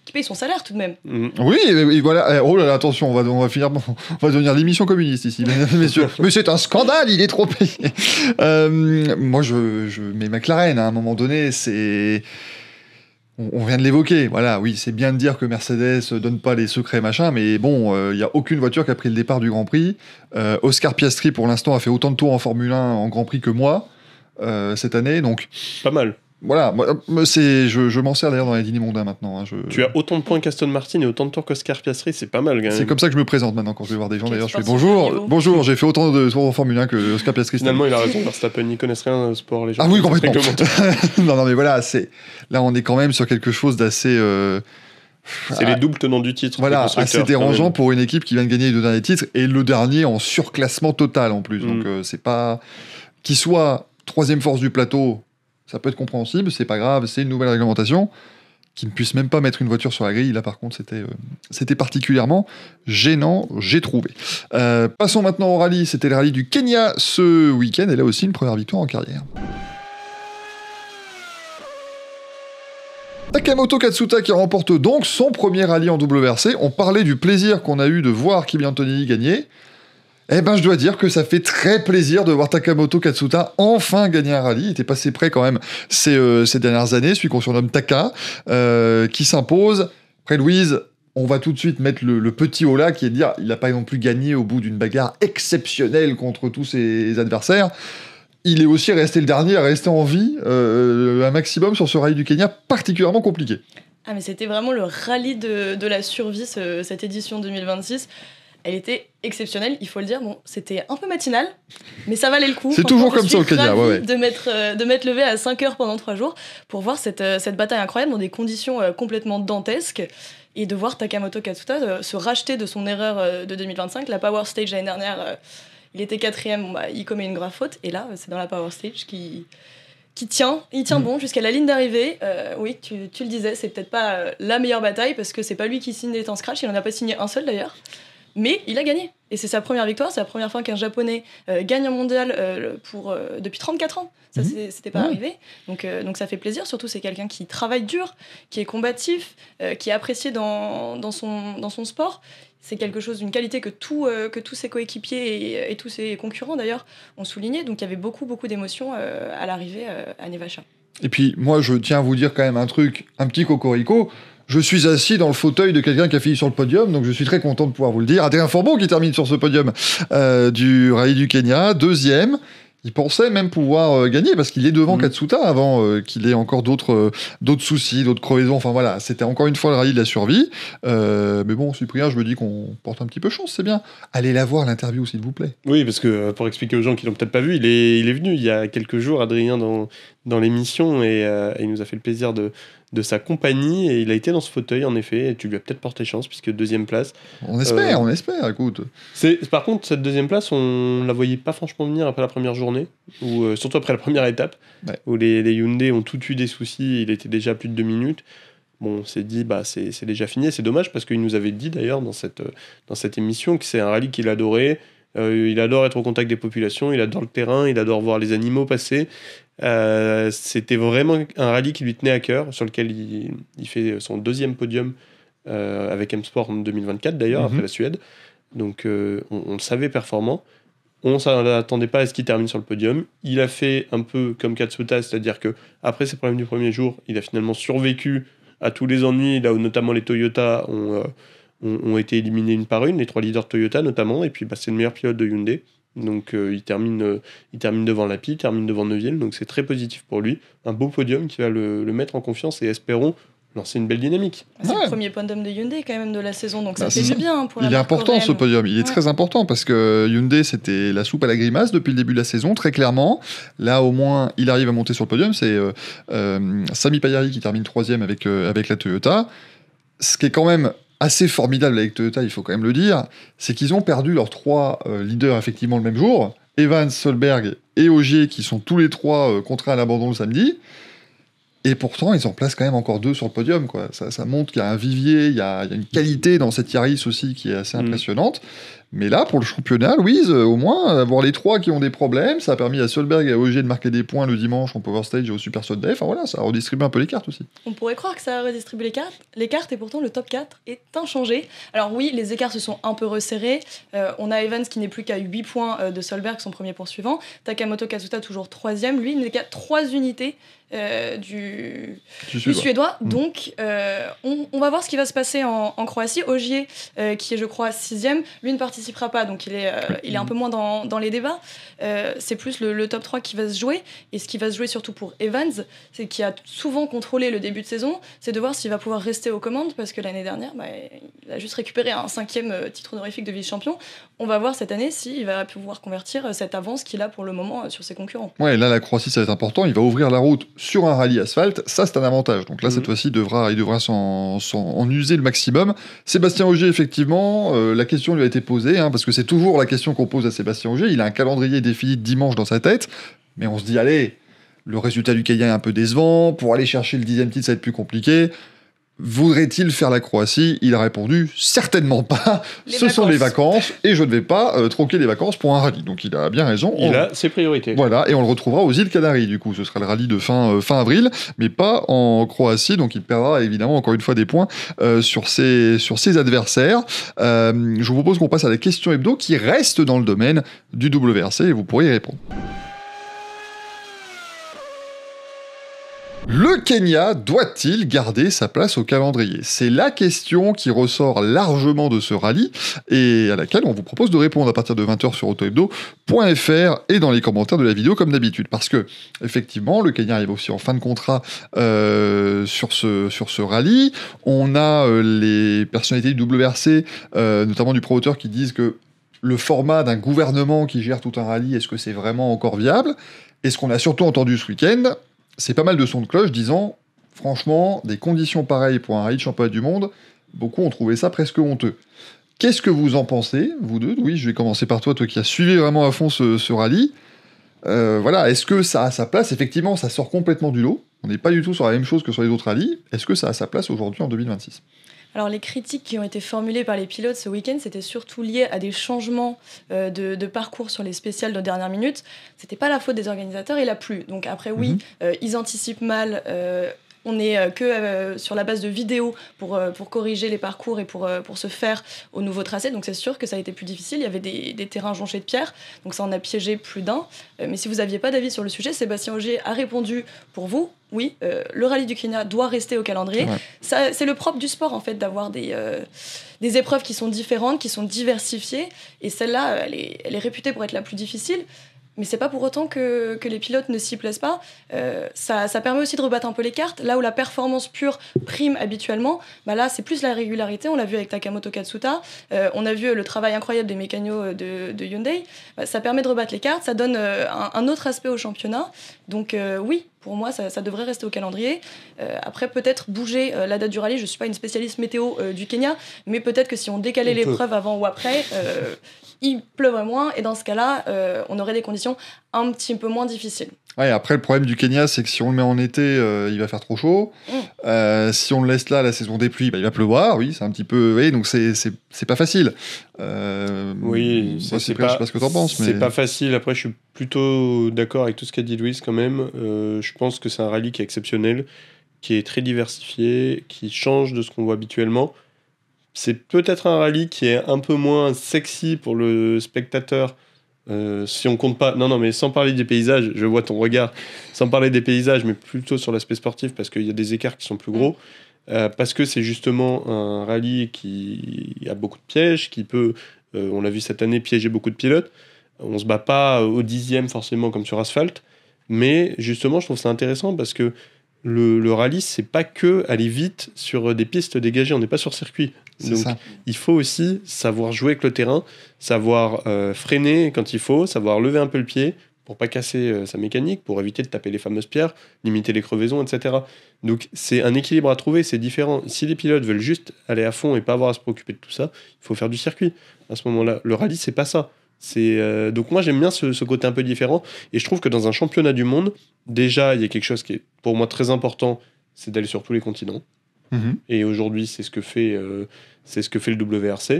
qui paye son salaire tout de même. Mm. Oui, et, et voilà. Oh là là, attention, on va, on va finir, on va devenir l'émission communiste ici, mesdames et messieurs. Mais c'est un scandale, il est trop payé. Euh, moi, je, je mets McLaren. À un moment donné, c'est. On, on vient de l'évoquer. Voilà, oui, c'est bien de dire que Mercedes donne pas les secrets machin, mais bon, il euh, y a aucune voiture qui a pris le départ du Grand Prix. Euh, Oscar Piastri, pour l'instant, a fait autant de tours en Formule un en Grand Prix que moi euh, cette année, donc. Pas mal. Voilà, moi, c'est, je, je m'en sers d'ailleurs dans les dîners mondains maintenant. Hein, je... Tu as autant de points qu'Aston Martin et autant de tours qu'Oscar Piastri, c'est pas mal quand même. C'est comme ça que je me présente maintenant quand je vais voir des gens. Quel D'ailleurs, je fais sportif bonjour, de niveau. bonjour, j'ai fait autant de tours en Formule un que Oscar Piastri. Finalement, il a raison, Verstappen, ils connaissent rien au sport, les gens. Ah oui, complètement. Comment... non, non, mais voilà, c'est là, on est quand même sur quelque chose d'assez. Euh... C'est ah, les doubles tenants du titre. Voilà, assez dérangeant pour une équipe qui vient de gagner les deux derniers titres et le dernier en surclassement total en plus. Mm. Donc, euh, c'est pas. Qu'il soit troisième force du plateau. Ça peut être compréhensible, c'est pas grave, c'est une nouvelle réglementation. Qui ne puisse même pas mettre une voiture sur la grille, là par contre c'était, euh, c'était particulièrement gênant, j'ai trouvé. Euh, passons maintenant au rallye, c'était le rallye du Kenya ce week-end, et là aussi une première victoire en carrière. Takamoto Katsuta qui remporte donc son premier rallye en W R C. On parlait du plaisir qu'on a eu de voir Kimi Antonelli gagner. Eh ben, je dois dire que ça fait très plaisir de voir Takamoto Katsuta enfin gagner un rallye. Il était passé près quand même ces, euh, ces dernières années, celui qu'on surnomme Taka, euh, qui s'impose. Après, Louise, on va tout de suite mettre le, le petit haut là, qui est de dire il n'a pas non plus gagné au bout d'une bagarre exceptionnelle contre tous ses adversaires. Il est aussi resté le dernier à rester en vie euh, un maximum sur ce rallye du Kenya, particulièrement compliqué. Ah, mais c'était vraiment le rallye de, de la survie, ce, cette édition deux mille vingt-six. Elle était exceptionnelle, il faut le dire. Bon, c'était un peu matinal, mais ça valait le coup. C'est toujours comme ça au Kenya, ouais, ouais. De m'être, euh, de m'être levé à cinq heures pendant trois jours pour voir cette, euh, cette bataille incroyable dans des conditions euh, complètement dantesques et de voir Takamoto Katsuta euh, se racheter de son erreur euh, de deux mille vingt-cinq. La Power Stage l'année dernière, euh, il était quatrième, bon, bah, il commet une grave faute. Et là, c'est dans la Power Stage qui, qui tient, il tient mmh. bon jusqu'à la ligne d'arrivée. Euh, oui, tu, tu le disais, c'est peut-être pas euh, la meilleure bataille parce que c'est pas lui qui signe des temps scratch, il en a pas signé un seul d'ailleurs. Mais il a gagné. Et c'est sa première victoire. C'est la première fois qu'un Japonais euh, gagne un mondial euh, pour, euh, depuis trente-quatre ans. Ça, mmh. c'est, c'était pas ouais. arrivé. Donc, euh, donc ça fait plaisir. Surtout, c'est quelqu'un qui travaille dur, qui est combatif, euh, qui est apprécié dans, dans, son, dans son sport. C'est quelque chose d'une qualité que, tout, euh, que tous ses coéquipiers et, et tous ses concurrents, d'ailleurs, ont souligné. Donc, il y avait beaucoup, beaucoup d'émotions euh, à l'arrivée euh, à Nevacha. Et puis, moi, je tiens à vous dire quand même un truc, un petit cocorico. Je suis assis dans le fauteuil de quelqu'un qui a fini sur le podium, donc je suis très content de pouvoir vous le dire. Adrien Fourbeau qui termine sur ce podium euh, du rallye du Kenya, deuxième. Il pensait même pouvoir euh, gagner parce qu'il est devant mmh. Katsuta avant euh, qu'il ait encore d'autres, euh, d'autres soucis, d'autres crevaisons. Enfin voilà, c'était encore une fois le rallye de la survie. Euh, mais bon, Cyprien, je me dis qu'on porte un petit peu chance, c'est bien. Allez la voir, l'interview, s'il vous plaît. Oui, parce que pour expliquer aux gens qui l'ont peut-être pas vu, il est, il est venu il y a quelques jours, Adrien, dans, dans l'émission, et euh, il nous a fait le plaisir de, de sa compagnie, et il a été dans ce fauteuil, en effet, et tu lui as peut-être porté chance, puisque deuxième place. On espère, euh, on espère, écoute. C'est, par contre, cette deuxième place, on la voyait pas franchement venir après la première journée, ou euh, surtout après la première étape, ouais. où les, les Hyundai ont tout eu des soucis, il était déjà à plus de deux minutes. Bon, on s'est dit, bah, c'est, c'est déjà fini, et c'est dommage, parce qu'il nous avait dit, d'ailleurs, dans cette, dans cette émission, que c'est un rallye qu'il adorait. Euh, il adore être au contact des populations, il adore le terrain, il adore voir les animaux passer. Euh, c'était vraiment un rallye qui lui tenait à cœur, sur lequel il, il fait son deuxième podium euh, avec M-Sport en deux mille vingt-quatre d'ailleurs, mm-hmm. après la Suède. Donc euh, on, on le savait performant. On ne s'attendait pas à ce qu'il termine sur le podium. Il a fait un peu comme Katsuta, c'est-à-dire qu'après ses problèmes du premier jour, il a finalement survécu à tous les ennuis, là où notamment les Toyota ont, euh, ont, ont été éliminés une par une, les trois leaders Toyota notamment, et puis bah, c'est le meilleur pilote de Hyundai. Donc euh, il, termine, euh, il termine devant Lapie, il termine devant Neuville, donc c'est très positif pour lui. Un beau podium qui va le, le mettre en confiance et espérons lancer une belle dynamique. C'est ouais. le premier podium de Hyundai quand même de la saison, donc ça bah, fait bien pour la Il est important coréenne. Ce podium, il est ouais. très important parce que Hyundai c'était la soupe à la grimace depuis le début de la saison, très clairement. Là au moins il arrive à monter sur le podium, c'est euh, euh, Sami Payari qui termine troisième avec, euh, avec la Toyota. Ce qui est quand même assez formidable avec Toyota, il faut quand même le dire, c'est qu'ils ont perdu leurs trois euh, leaders effectivement le même jour, Evans, Solberg et Ogier, qui sont tous les trois euh, contraints à l'abandon le samedi, et pourtant ils en placent quand même encore deux sur le podium, quoi. Ça, ça montre qu'il y a un vivier, il y a, il y a une qualité dans cette Yaris aussi qui est assez impressionnante, mmh. Mais là, pour le championnat, Louise, euh, au moins, avoir les trois qui ont des problèmes, ça a permis à Solberg et à Ogier de marquer des points le dimanche en Power Stage et au Super Sunday. Enfin voilà, ça a redistribué un peu les cartes aussi. On pourrait croire que ça a redistribué les cartes, les cartes et pourtant le top quatre est inchangé. Alors oui, les écarts se sont un peu resserrés. Euh, on a Evans qui n'est plus qu'à huit points euh, de Solberg, son premier poursuivant. Takamoto Katsuta toujours troisième. Lui, il n'est qu'à trois unités euh, du, du, du Suédois. Mmh. Donc euh, on, on va voir ce qui va se passer en, en Croatie. Ogier, euh, qui est je crois sixième, lui ne participera pas, donc il est, euh, oui. il est un peu moins dans, dans les débats. Euh, c'est plus le, le top trois qui va se jouer. Et ce qui va se jouer surtout pour Evans, c'est qu'il a souvent contrôlé le début de saison, c'est de voir s'il va pouvoir rester aux commandes, parce que l'année dernière, bah, il a juste récupéré un cinquième titre honorifique de vice-champion. On va voir cette année s'il va pouvoir convertir cette avance qu'il a pour le moment sur ses concurrents. Ouais, là, la Croatie, ça va être important. Il va ouvrir la route sur un rallye asphalte. Ça, c'est un avantage. Donc là, mmh. cette fois-ci, il devra, il devra s'en, s'en en user le maximum. Sébastien Ogier, effectivement, euh, la question lui a été posée, hein, parce que c'est toujours la question qu'on pose à Sébastien Ogier. Il a un calendrier défini dimanche dans sa tête, mais on se dit, allez, le résultat du Kenya est un peu décevant. Pour aller chercher le dixième titre, ça va être plus compliqué. Voudrait-il faire la Croatie ? Il a répondu certainement pas. Les Ce vacances. sont les vacances et je ne vais pas euh, troquer les vacances pour un rallye. Donc il a bien raison. Il on... a ses priorités. Voilà, et on le retrouvera aux îles Canaries. Du coup, ce sera le rallye de fin, euh, fin avril, mais pas en Croatie. Donc il perdra évidemment encore une fois des points euh, sur, ses, sur ses adversaires. Euh, je vous propose qu'on passe à la question hebdo qui reste dans le domaine du W R C et vous pourrez y répondre. Le Kenya doit-il garder sa place au calendrier ? C'est la question qui ressort largement de ce rallye et à laquelle on vous propose de répondre à partir de vingt heures sur autohebdo point f r et dans les commentaires de la vidéo comme d'habitude. Parce que, effectivement, le Kenya arrive aussi en fin de contrat euh, sur, ce, sur ce rallye. On a euh, les personnalités du W R C, euh, notamment du promoteur, qui disent que le format d'un gouvernement qui gère tout un rallye, est-ce que c'est vraiment encore viable ? Et ce qu'on a surtout entendu ce week-end, c'est pas mal de sons de cloche disant, franchement, des conditions pareilles pour un rallye de championnat du monde, beaucoup ont trouvé ça presque honteux. Qu'est-ce que vous en pensez, vous deux ? Oui, je vais commencer par toi, toi qui as suivi vraiment à fond ce, ce rallye. Euh, voilà, est-ce que ça a sa place ? Effectivement, ça sort complètement du lot. On n'est pas du tout sur la même chose que sur les autres rallyes. Est-ce que ça a sa place aujourd'hui en deux mille vingt-six ? Alors les critiques qui ont été formulées par les pilotes ce week-end, c'était surtout lié à des changements euh, de, de parcours sur les spéciales de dernière minute. C'était pas la faute des organisateurs, il a plu. Donc après oui, mmh. euh, ils anticipent mal. Euh, On n'est euh, que euh, sur la base de vidéos pour, euh, pour corriger les parcours et pour, euh, pour se faire au nouveau tracé. Donc c'est sûr que ça a été plus difficile. Il y avait des, des terrains jonchés de pierres. Donc ça en a piégé plus d'un. Euh, mais si vous n'aviez pas d'avis sur le sujet, Sébastien Ogier a répondu pour vous. Oui, euh, le rallye du Kenya doit rester au calendrier. Ouais. Ça, c'est le propre du sport, en fait, d'avoir des, euh, des épreuves qui sont différentes, qui sont diversifiées. Et celle-là, elle est, elle est réputée pour être la plus difficile. Mais c'est pas pour autant que, que les pilotes ne s'y plaisent pas. Euh, ça, ça permet aussi de rebattre un peu les cartes. Là où la performance pure prime habituellement, bah là c'est plus la régularité. On l'a vu avec Takamoto Katsuta. Euh, on a vu le travail incroyable des mécanos de, de Hyundai. Bah, ça permet de rebattre les cartes. Ça donne euh, un, un autre aspect au championnat. Donc euh, oui, pour moi, ça, ça devrait rester au calendrier. Euh, après, peut-être bouger euh, la date du rallye. Je ne suis pas une spécialiste météo euh, du Kenya, mais peut-être que si on décalait on l'épreuve peut. avant ou après, euh, il pleuvrait moins. Et dans ce cas-là, euh, on aurait des conditions un petit peu moins difficiles. Ouais, après, le problème du Kenya, c'est que si on le met en été, euh, il va faire trop chaud. Mmh. Euh, si on le laisse là, la saison des pluies, bah, il va pleuvoir. Oui, c'est un petit peu... Oui, donc c'est, c'est, c'est pas facile. Euh, oui, c'est, c'est pas... Je sais pas ce que t'en penses. C'est mais... pas facile. Après, je suis plutôt d'accord avec tout ce qu'a dit Louise quand même. Euh, je pense que c'est un rallye qui est exceptionnel, qui est très diversifié, qui change de ce qu'on voit habituellement. C'est peut-être un rallye qui est un peu moins sexy pour le spectateur. Euh, si on compte pas, non non mais sans parler des paysages, je vois ton regard, sans parler des paysages mais plutôt sur l'aspect sportif parce qu'il y a des écarts qui sont plus gros, euh, parce que c'est justement un rallye qui a beaucoup de pièges, qui peut, euh, on l'a vu cette année, piéger beaucoup de pilotes. On se bat pas au dixième forcément comme sur asphalte, mais justement je trouve ça intéressant parce que le, le rallye c'est pas que aller vite sur des pistes dégagées, on n'est pas sur circuit. C'est Donc ça. Il faut aussi savoir jouer avec le terrain, savoir euh, freiner quand il faut, savoir lever un peu le pied pour pas casser euh, sa mécanique, pour éviter de taper les fameuses pierres, limiter les crevaisons, et cetera. Donc c'est un équilibre à trouver, c'est différent. Si les pilotes veulent juste aller à fond et pas avoir à se préoccuper de tout ça, il faut faire du circuit. À ce moment-là, le rallye c'est pas ça. C'est, euh, donc moi j'aime bien ce, ce côté un peu différent et je trouve que dans un championnat du monde, déjà il y a quelque chose qui est pour moi très important, c'est d'aller sur tous les continents. Mmh. Et aujourd'hui c'est ce que fait, euh, c'est ce que fait le W R C.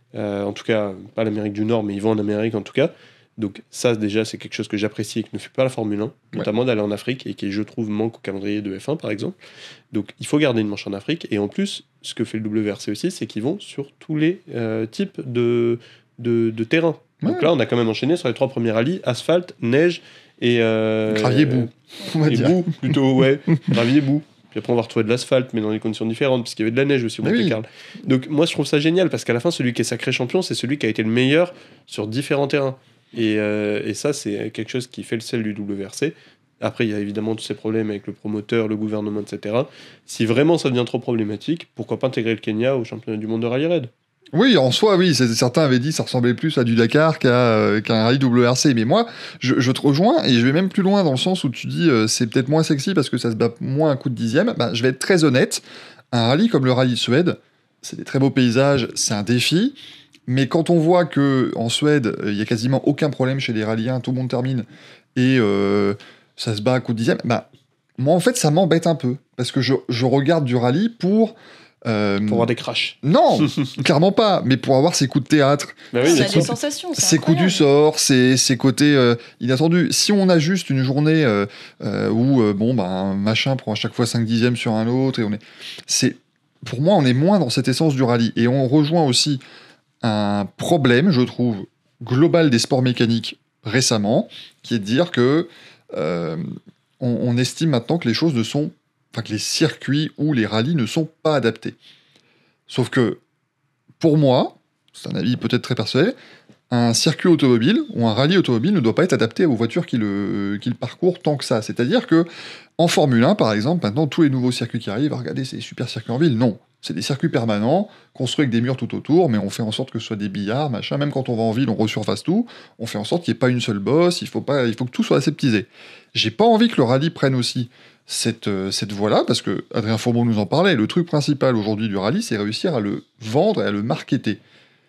Euh, en tout cas, pas l'Amérique du Nord, mais ils vont en Amérique en tout cas. Donc ça, déjà, c'est quelque chose que j'apprécie et que ne fait pas la Formule un, notamment ouais. d'aller en Afrique, et qui, je trouve, manque au calendrier de F un, par exemple. Donc il faut garder une manche en Afrique. Et en plus, ce que fait le W R C aussi, c'est qu'ils vont sur tous les euh, types de, de, de terrain. Ouais. Donc là, on a quand même enchaîné sur les trois premiers rallyes, asphalte, neige et... Euh, gravier-boue, on va et dire. boue, plutôt, ouais. Gravier-boue. Puis après, on va retrouver de l'asphalte, mais dans des conditions différentes, parce qu'il y avait de la neige aussi au Monte-Carlo. Oui. Donc moi, je trouve ça génial, parce qu'à la fin, celui qui est sacré champion, c'est celui qui a été le meilleur sur différents terrains. Et, euh, et ça, c'est quelque chose qui fait le sel du W R C. Après, il y a évidemment tous ces problèmes avec le promoteur, le gouvernement, et cetera. Si vraiment ça devient trop problématique, pourquoi pas intégrer le Kenya au championnat du monde de rallye raid ? Oui, en soi, oui. Certains avaient dit que ça ressemblait plus à du Dakar qu'à, euh, qu'à un rallye W R C. Mais moi, je, je te rejoins et je vais même plus loin dans le sens où tu dis euh, c'est peut-être moins sexy parce que ça se bat moins un coup de dixième. Bah, je vais être très honnête. Un rallye comme le rallye de Suède, c'est des très beaux paysages, c'est un défi. Mais quand on voit qu'en Suède, il n'y a quasiment aucun problème chez les rallyens, tout le monde termine et euh, ça se bat à coup de dixième, bah, moi, en fait, ça m'embête un peu. Parce que je, je regarde du rallye pour... Euh, pour avoir des crashs. Non, clairement pas, mais pour avoir ces coups de théâtre. Bah oui, on a des sensations, c'est ces coups du sort, ces, ces côtés euh, inattendus. Si on a juste une journée euh, euh, où, euh, bon, bah, un machin prend à chaque fois cinq dixièmes sur un autre, et on est... c'est... pour moi, on est moins dans cette essence du rallye. Et on rejoint aussi un problème, je trouve, global des sports mécaniques récemment, qui est de dire que euh, on, on estime maintenant que les choses ne sont, enfin que les circuits ou les rallyes ne sont pas adaptés. Sauf que, pour moi, c'est un avis peut-être très personnel, un circuit automobile ou un rallye automobile ne doit pas être adapté aux voitures qui le, qui le parcourent tant que ça. C'est-à-dire que en Formule un, par exemple, maintenant, tous les nouveaux circuits qui arrivent, regardez, c'est des super circuits en ville. Non, c'est des circuits permanents, construits avec des murs tout autour, mais on fait en sorte que ce soit des billards, machin. Même quand on va en ville, on resurface tout. On fait en sorte qu'il n'y ait pas une seule bosse, il faut, pas, il faut que tout soit aseptisé. J'ai pas envie que le rallye prenne aussi cette, euh, cette voie-là, parce que Adrien Fourbeau nous en parlait. Le truc principal aujourd'hui du rallye, c'est réussir à le vendre et à le marketer.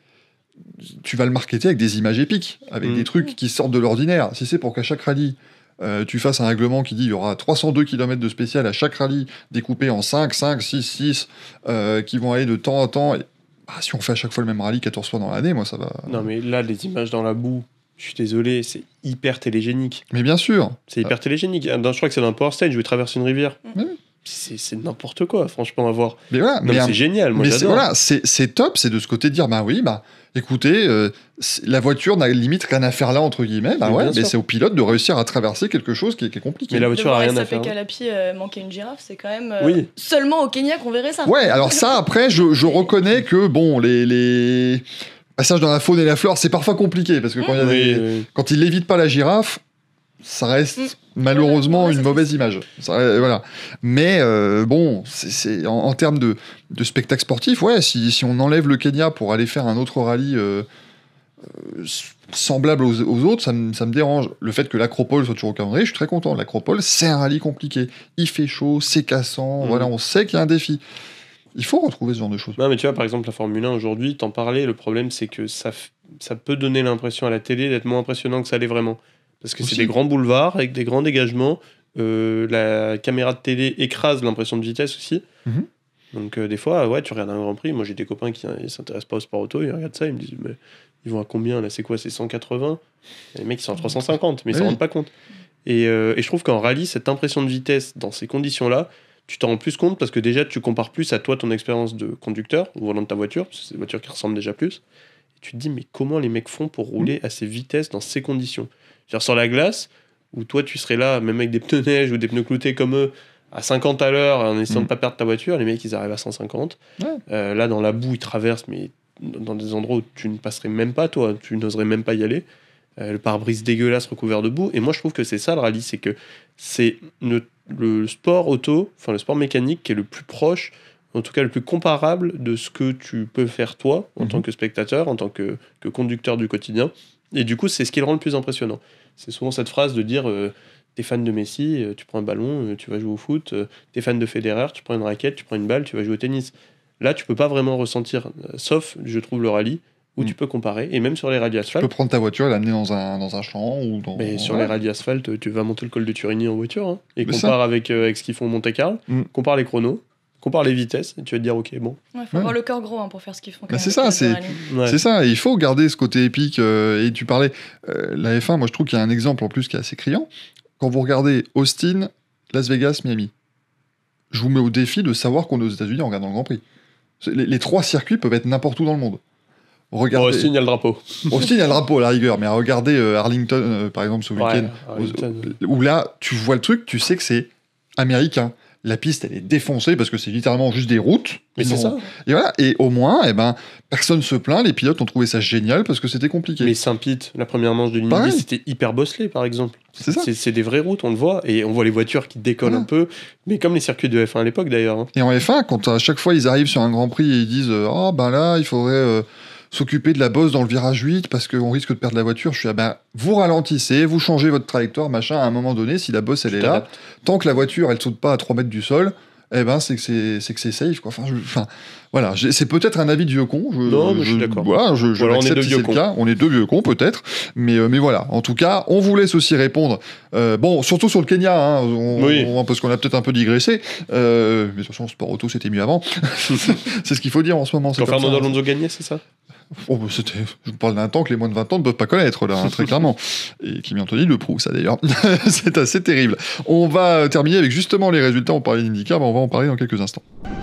Tu vas le marketer avec des images épiques, avec mmh. des trucs qui sortent de l'ordinaire. Si c'est pour qu'à chaque rallye, euh, tu fasses un règlement qui dit il y aura trois cent deux kilomètres de spécial à chaque rallye, découpé en cinq, cinq, six, six, euh, qui vont aller de temps en temps. Et... bah, si on fait à chaque fois le même rallye quatorze fois dans l'année, moi ça va... Non mais là, les images dans la boue, je suis désolé, c'est hyper télégénique. Mais bien sûr. C'est hyper ah. télégénique. Je crois que c'est dans un Power Stage où il traverse une rivière. Mmh. C'est, c'est n'importe quoi, franchement, à voir. Mais voilà, non, mais mais c'est un... génial, moi mais j'adore. C'est, voilà, c'est, c'est top, c'est de ce côté de dire, bah oui, bah écoutez, euh, la voiture n'a limite rien à faire là, entre guillemets, bah mais ouais, mais sûr. C'est au pilote de réussir à traverser quelque chose qui est, qui est compliqué. Mais la voiture a rien à faire. S A P Calapi euh, manquer une girafe, c'est quand même euh, oui. seulement au Kenya qu'on verrait ça. Ouais, alors ça, après, je, je reconnais que, bon, les... les... passages dans la faune et la flore, c'est parfois compliqué, parce que quand, mmh. y a des... oui, oui. quand il n'évite pas la girafe, ça reste mmh. malheureusement ouais, une mauvaise image. Ça, voilà. Mais euh, bon, c'est, c'est, en, en termes de, de spectacle sportif, ouais, si, si on enlève le Kenya pour aller faire un autre rallye euh, euh, semblable aux, aux autres, ça me, ça me dérange. Le fait que l'Acropole soit toujours au calendrier, je suis très content. L'Acropole, c'est un rallye compliqué. Il fait chaud, c'est cassant, mmh. voilà, on sait qu'il y a un défi. Il faut retrouver ce genre de choses. Non, mais tu vois, par exemple, la Formule un aujourd'hui, t'en parlais, le problème, c'est que ça, f... ça peut donner l'impression à la télé d'être moins impressionnant que ça l'est vraiment. Parce que aussi. C'est des grands boulevards avec des grands dégagements. Euh, la caméra de télé écrase l'impression de vitesse aussi. Mm-hmm. Donc, euh, des fois, ouais, tu regardes un Grand Prix. Moi, j'ai des copains qui ne s'intéressent pas au sport auto. Ils regardent ça, ils me disent, mais ils vont à combien là? C'est quoi? C'est cent quatre-vingts? Les mecs, ils sont à trois cent cinquante, mais ils ne oui. s'en rendent pas compte. Et, euh, et je trouve qu'en rallye, cette impression de vitesse dans ces conditions-là, tu t'en rends plus compte parce que déjà, tu compares plus à toi ton expérience de conducteur au volant de ta voiture, parce que c'est des voitures qui ressemblent déjà plus. Et tu te dis, mais comment les mecs font pour rouler à ces vitesses dans ces conditions? Genre sur la glace, où toi tu serais là, même avec des pneus neige ou des pneus cloutés comme eux, à cinquante à l'heure, en essayant mmh. de pas perdre ta voiture, les mecs ils arrivent à cent cinquante. Ouais. Euh, là dans la boue ils traversent, mais dans des endroits où tu ne passerais même pas, toi, tu n'oserais même pas y aller. Euh, le pare-brise dégueulasse recouvert de boue. Et moi je trouve que c'est ça le rallye, c'est que c'est le, le sport auto, enfin le sport mécanique qui est le plus proche, en tout cas le plus comparable de ce que tu peux faire toi en mmh. tant que spectateur, en tant que, que conducteur du quotidien. Et du coup, c'est ce qui le rend le plus impressionnant. C'est souvent cette phrase de dire euh, t'es fan de Messi, euh, tu prends un ballon, euh, tu vas jouer au foot. Euh, t'es fan de Federer, tu prends une raquette, tu prends une balle, tu vas jouer au tennis. Là, tu peux pas vraiment ressentir, euh, sauf, je trouve, le rallye, où mmh. tu peux comparer. Et même sur les rallyes asphalte. Tu peux prendre ta voiture et l'amener dans un, dans un champ ou dans... Mais sur ouais. les rallyes asphalte, tu vas monter le col de Turini en voiture. Hein, et mais compare avec, euh, avec ce qu'ils font au Monte-Carlo. Mmh. Compare les chronos. compare les vitesses et tu vas te dire ok bon. Il ouais, faut ouais. avoir le cœur gros hein, pour faire ce qu'ils font. Bah c'est ça, c'est, ouais. c'est ça. Et il faut garder ce côté épique. Euh, et tu parlais euh, la F un. Moi, je trouve qu'il y a un exemple en plus qui est assez criant. Quand vous regardez Austin, Las Vegas, Miami, je vous mets au défi de savoir qu'on est aux États-Unis en regardant le Grand Prix. Les, les trois circuits peuvent être n'importe où dans le monde. Regardez... Bon, Austin, il y a le drapeau. Austin, il y a le drapeau à la rigueur, mais regardez euh, Arlington, euh, par exemple, ce week-end, ouais, où, où là, tu vois le truc, tu sais que c'est américain. La piste, elle est défoncée parce que c'est littéralement juste des routes. Mais c'est ça. Et voilà. Et au moins, eh ben, personne se plaint. Les pilotes ont trouvé ça génial parce que c'était compliqué. Mais Saint-Pete, la première manche de l'Indy, c'était hyper bosselé, par exemple. C'est ça. C'est, c'est des vraies routes, on le voit. Et on voit les voitures qui décollent voilà. un peu. Mais comme les circuits de F un à l'époque, d'ailleurs. Hein. Et en F un, quand à chaque fois ils arrivent sur un Grand Prix et ils disent « Oh, ben là, il faudrait... Euh, s'occuper de la bosse dans le virage huit parce qu'on risque de perdre la voiture. » Je suis ah ben, vous ralentissez, vous changez votre trajectoire, machin, à un moment donné, si la bosse elle est là, tant que la voiture elle saute pas à trois mètres du sol, eh ben c'est que c'est, c'est, que c'est safe. Quoi. Enfin, je, enfin, voilà, j'ai, c'est peut-être un avis de vieux con. Je, non, mais je, je suis d'accord. Voilà, je, je voilà, l'accepte on est si deux c'est vieux le cas. On est deux vieux cons peut-être. Mais, euh, mais voilà, en tout cas, on vous laisse aussi répondre. Euh, bon, surtout sur le Kenya, hein, on, oui. on, parce qu'on a peut-être un peu digressé. Euh, mais de toute façon, sport auto, c'était mieux avant. C'est ce qu'il faut dire en ce moment. Quand Fernando Alonso gagnait, c'est ça? Oh, bah c'était... Je parle d'un temps que les moins de vingt ans ne peuvent pas connaître, là, hein, très clairement. Et Kimi Anthony le prouve, ça d'ailleurs. C'est assez terrible. On va terminer avec justement les résultats. On parlait d'IndyCar, mais on va en parler dans quelques instants.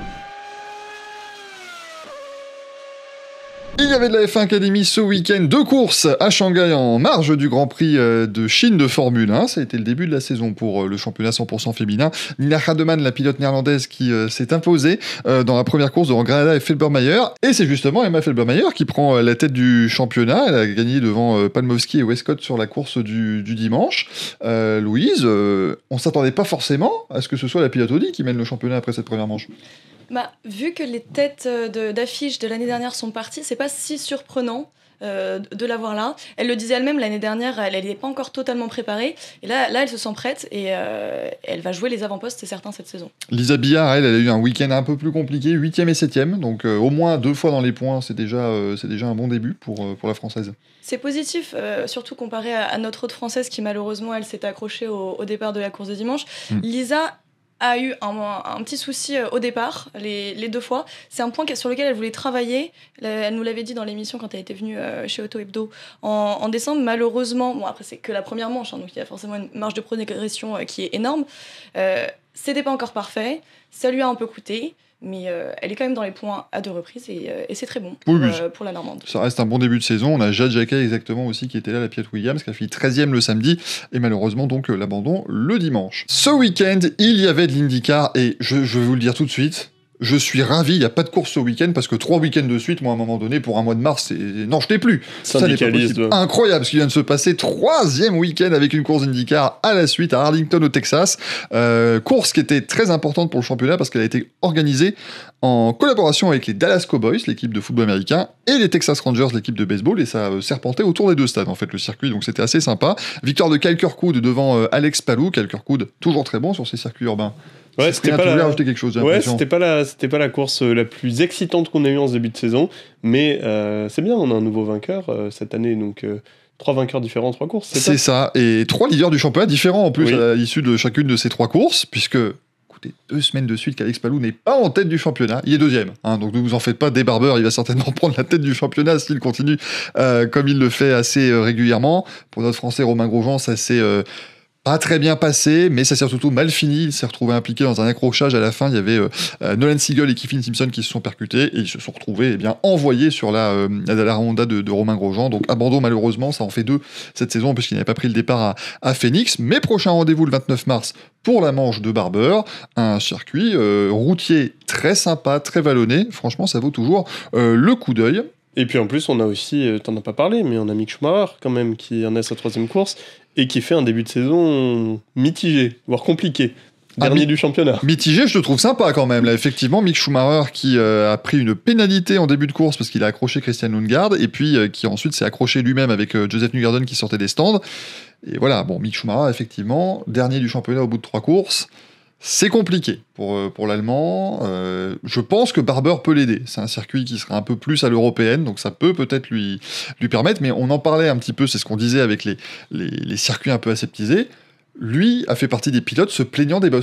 Il y avait de la F un Academy ce week-end, deux courses à Shanghai en marge du Grand Prix de Chine de Formule un. Ça a été le début de la saison pour le championnat cent pour cent féminin. Nina Rademan, la pilote néerlandaise, qui euh, s'est imposée euh, dans la première course devant Granada et Felbermayer. Et c'est justement Emma Felbermayer qui prend la tête du championnat. Elle a gagné devant euh, Palmowski et Westcott sur la course du, du dimanche. Euh, Louise, euh, on s'attendait pas forcément à ce que ce soit la pilote Audi qui mène le championnat après cette première manche. Bah, vu que les têtes de, d'affiches de l'année dernière sont parties, c'est pas si surprenant euh, de la voir là. Elle le disait elle-même, l'année dernière, elle n'était pas encore totalement préparée. Et là, là elle se sent prête et euh, elle va jouer les avant-postes, c'est certain, cette saison. Lisa Billard, elle, elle a eu un week-end un peu plus compliqué, huitième et septième. Donc euh, au moins deux fois dans les points, c'est déjà, euh, c'est déjà un bon début pour, euh, pour la Française. C'est positif, euh, surtout comparé à, à notre autre Française qui, malheureusement, elle s'est accrochée au, au départ de la course de dimanche. Mmh. Lisa a eu un, un petit souci au départ, les, les deux fois. C'est un point sur lequel elle voulait travailler. Elle nous l'avait dit dans l'émission quand elle était venue chez Auto Hebdo en, en décembre. Malheureusement, bon après c'est que la première manche, hein, donc il y a forcément une marge de progression qui est énorme. Euh, c'était pas encore parfait, ça lui a un peu coûté. Mais euh, elle est quand même dans les points à deux reprises et, euh, et c'est très bon pour, oui, oui. euh, pour la Normande. Ça reste un bon début de saison. On a Jade Jacquet exactement aussi qui était là, la pilote Williams, qui a fini treizième le samedi et malheureusement donc l'abandon le dimanche. Ce week-end, il y avait de l'IndyCar et je, je vais vous le dire tout de suite. Je suis ravi, il n'y a pas de course ce week-end parce que trois week-ends de suite, moi à un moment donné, pour un mois de mars, c'est... non, je t'ai plus. Ça n'est pas possible. Incroyable ce qui vient de se passer. Troisième week-end avec une course IndyCar à la suite à Arlington au Texas. Euh, course qui était très importante pour le championnat parce qu'elle a été organisée en collaboration avec les Dallas Cowboys, l'équipe de football américain, et les Texas Rangers, l'équipe de baseball, et ça euh, serpentait autour des deux stades en fait le circuit, donc c'était assez sympa. Victoire de Kyle Kirkwood devant euh, Alex Palou. Kyle Kirkwood toujours très bon sur ces circuits urbains. Ouais, c'était pas, la... quelque chose, ouais, c'était pas la c'était pas la course la plus excitante qu'on ait eue en ce début de saison, mais euh, c'est bien, on a un nouveau vainqueur euh, cette année, donc euh, trois vainqueurs différents, trois courses. C'est, c'est ça, et trois leaders du championnat différents en plus oui. à l'issue de chacune de ces trois courses, puisque écoutez, deux semaines de suite qu'Alex Palou n'est pas en tête du championnat, il est deuxième, hein, donc ne vous en faites pas, des barbeurs, il va certainement prendre la tête du championnat s'il continue euh, comme il le fait assez euh, régulièrement. Pour notre Français Romain Grosjean, ça c'est euh, pas très bien passé, mais ça s'est surtout mal fini. Il s'est retrouvé impliqué dans un accrochage à la fin. Il y avait euh, Nolan Siegel et Kiffin Simpson qui se sont percutés et ils se sont retrouvés eh bien, envoyés sur la, euh, la Honda de, de Romain Grosjean. Donc abandon malheureusement, ça en fait deux cette saison puisqu'il n'avait pas pris le départ à, à Phoenix. Mais prochain rendez-vous le vingt-neuf mars pour la manche de Barber, un circuit euh, routier très sympa, très vallonné. Franchement, ça vaut toujours euh, le coup d'œil. Et puis en plus, on a aussi, euh, t'en as pas parlé, mais on a Mick Schumacher quand même qui en est à sa troisième course et qui fait un début de saison mitigé, voire compliqué. Dernier ah, mi- du championnat. Mitigé, je le trouve sympa quand même. Là, effectivement, Mick Schumacher qui euh, a pris une pénalité en début de course parce qu'il a accroché Christian Lundgaard et puis euh, qui ensuite s'est accroché lui-même avec euh, Joseph Newgarden qui sortait des stands. Et voilà, bon, Mick Schumacher, effectivement, dernier du championnat au bout de trois courses. C'est compliqué pour, pour l'Allemand. Euh, je pense que Barber peut l'aider. C'est un circuit qui sera un peu plus à l'européenne, donc ça peut peut-être lui, lui permettre. Mais on en parlait un petit peu, c'est ce qu'on disait avec les, les, les circuits un peu aseptisés. Lui a fait partie des pilotes se plaignant des bosses.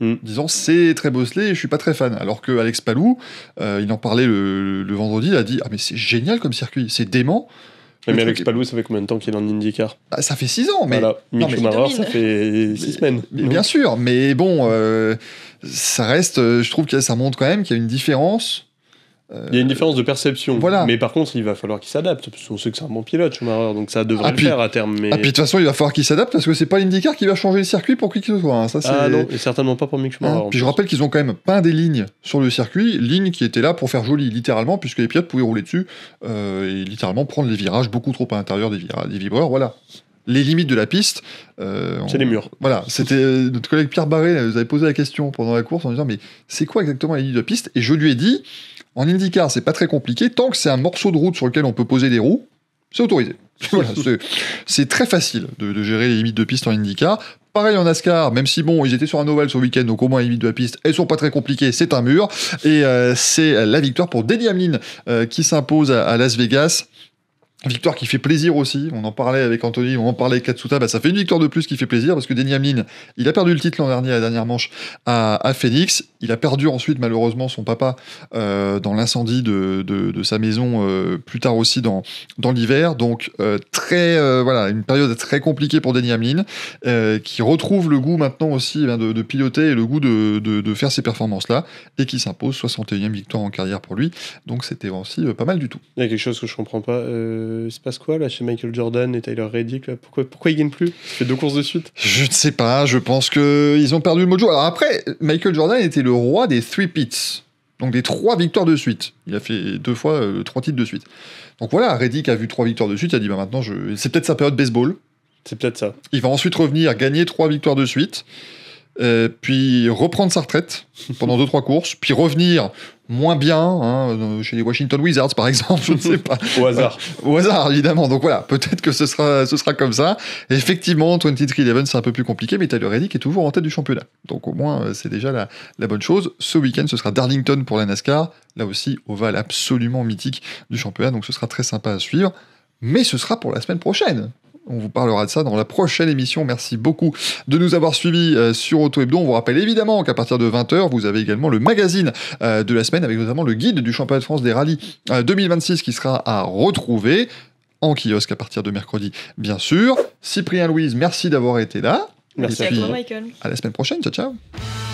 Mm. disant c'est très bosselé et je suis pas très fan. Alors que Alex Palou, euh, il en parlait le, le vendredi, il a dit ah mais c'est génial comme circuit, c'est dément. Mais Le Alex truc- Palou, ça fait combien de temps qu'il est en IndyCar? Ah, ça fait six ans, mais Voilà. non, Mick mais- Schumacher, Il ça domine. fait six semaines. Mais bien sûr, mais bon, euh, ça reste, euh, je trouve que ça montre quand même qu'il y a une différence. Euh, Il y a une différence de perception. Voilà. Mais par contre, il va falloir qu'il s'adapte. Parce qu'on sait que c'est un bon pilote, Schumacher, donc ça devrait Ah, le puis- faire à terme. Mais... Ah, puis de toute façon, il va falloir qu'il s'adapte parce que c'est pas l'IndyCar qui va changer le circuit pour qui que ce soit. hein. Ça, c'est... Ah non, et certainement pas pour Mick Schumacher. Hein, en puis je plus. rappelle qu'ils ont quand même peint des lignes sur le circuit, lignes qui étaient là pour faire joli, littéralement, puisque les pilotes pouvaient rouler dessus euh, et littéralement prendre les virages beaucoup trop à l'intérieur des, vira- des vibreurs. Voilà. Les limites de la piste. euh, C'est on- les murs. Voilà, c'était euh, notre collègue Pierre Barré, euh, vous avez posé la question pendant la course en disant mais c'est quoi exactement les limites de piste? Et je lui ai dit, en IndyCar, c'est pas très compliqué, tant que c'est un morceau de route sur lequel on peut poser des roues, c'est autorisé. Voilà, c'est, c'est très facile de, de gérer les limites de piste en IndyCar. Pareil en NASCAR, même si bon, ils étaient sur un ovale ce week-end, donc au moins les limites de la piste, elles sont pas très compliquées, c'est un mur. Et euh, c'est la victoire pour Denny Hamlin euh, qui s'impose à, à Las Vegas. Victoire qui fait plaisir aussi, on en parlait avec Anthony, on en parlait avec Katsuta, bah ça fait une victoire de plus qui fait plaisir parce que Denny Hamlin, il a perdu le titre l'an dernier à la dernière manche à, à Phoenix, il a perdu ensuite malheureusement son papa euh, dans l'incendie de, de, de sa maison euh, plus tard aussi dans, dans l'hiver, donc euh, très euh, voilà une période très compliquée pour Denny Hamlin euh, qui retrouve le goût maintenant aussi eh bien, de, de piloter et le goût de, de, de faire ces performances là et qui s'impose soixante et unième victoire en carrière pour lui, donc c'était aussi euh, pas mal du tout. Il y a quelque chose que je comprends pas. Euh, il se passe quoi là chez Michael Jordan et Tyler Reddick là pourquoi, pourquoi ils gagnent plus? Il fait deux courses de suite. Je ne sais pas, je pense qu'ils ont perdu le mojo. Alors après, Michael Jordan était le roi des three pits, donc des trois victoires de suite. Il a fait deux fois euh, trois titres de suite. Donc voilà, Reddick a vu trois victoires de suite, il a dit bah maintenant, je... c'est peut-être sa période baseball. C'est peut-être ça. Il va ensuite revenir, gagner trois victoires de suite, euh, puis reprendre sa retraite pendant deux trois courses, puis revenir moins bien hein, chez les Washington Wizards par exemple, je ne sais pas. Au hasard. Au hasard, évidemment. Donc voilà, peut-être que ce sera, ce sera comme ça. Et effectivement, vingt-trois eleven, c'est un peu plus compliqué, mais Tyler Reddick est toujours en tête du championnat. Donc au moins, euh, c'est déjà la, la bonne chose. Ce week-end, ce sera Darlington pour la NASCAR. Là aussi, ovale absolument mythique du championnat. Donc ce sera très sympa à suivre. Mais ce sera pour la semaine prochaine. On vous parlera de ça dans la prochaine émission. Merci beaucoup de nous avoir suivis euh, sur Auto Hebdo. On vous rappelle évidemment qu'à partir de vingt heures, vous avez également le magazine euh, de la semaine avec notamment le guide du championnat de France des rallyes euh, deux mille vingt-six qui sera à retrouver en kiosque à partir de mercredi, bien sûr. Cyprien Louise, merci d'avoir été là. Merci Et à puis, toi, Michael. à la semaine prochaine. Ciao, ciao.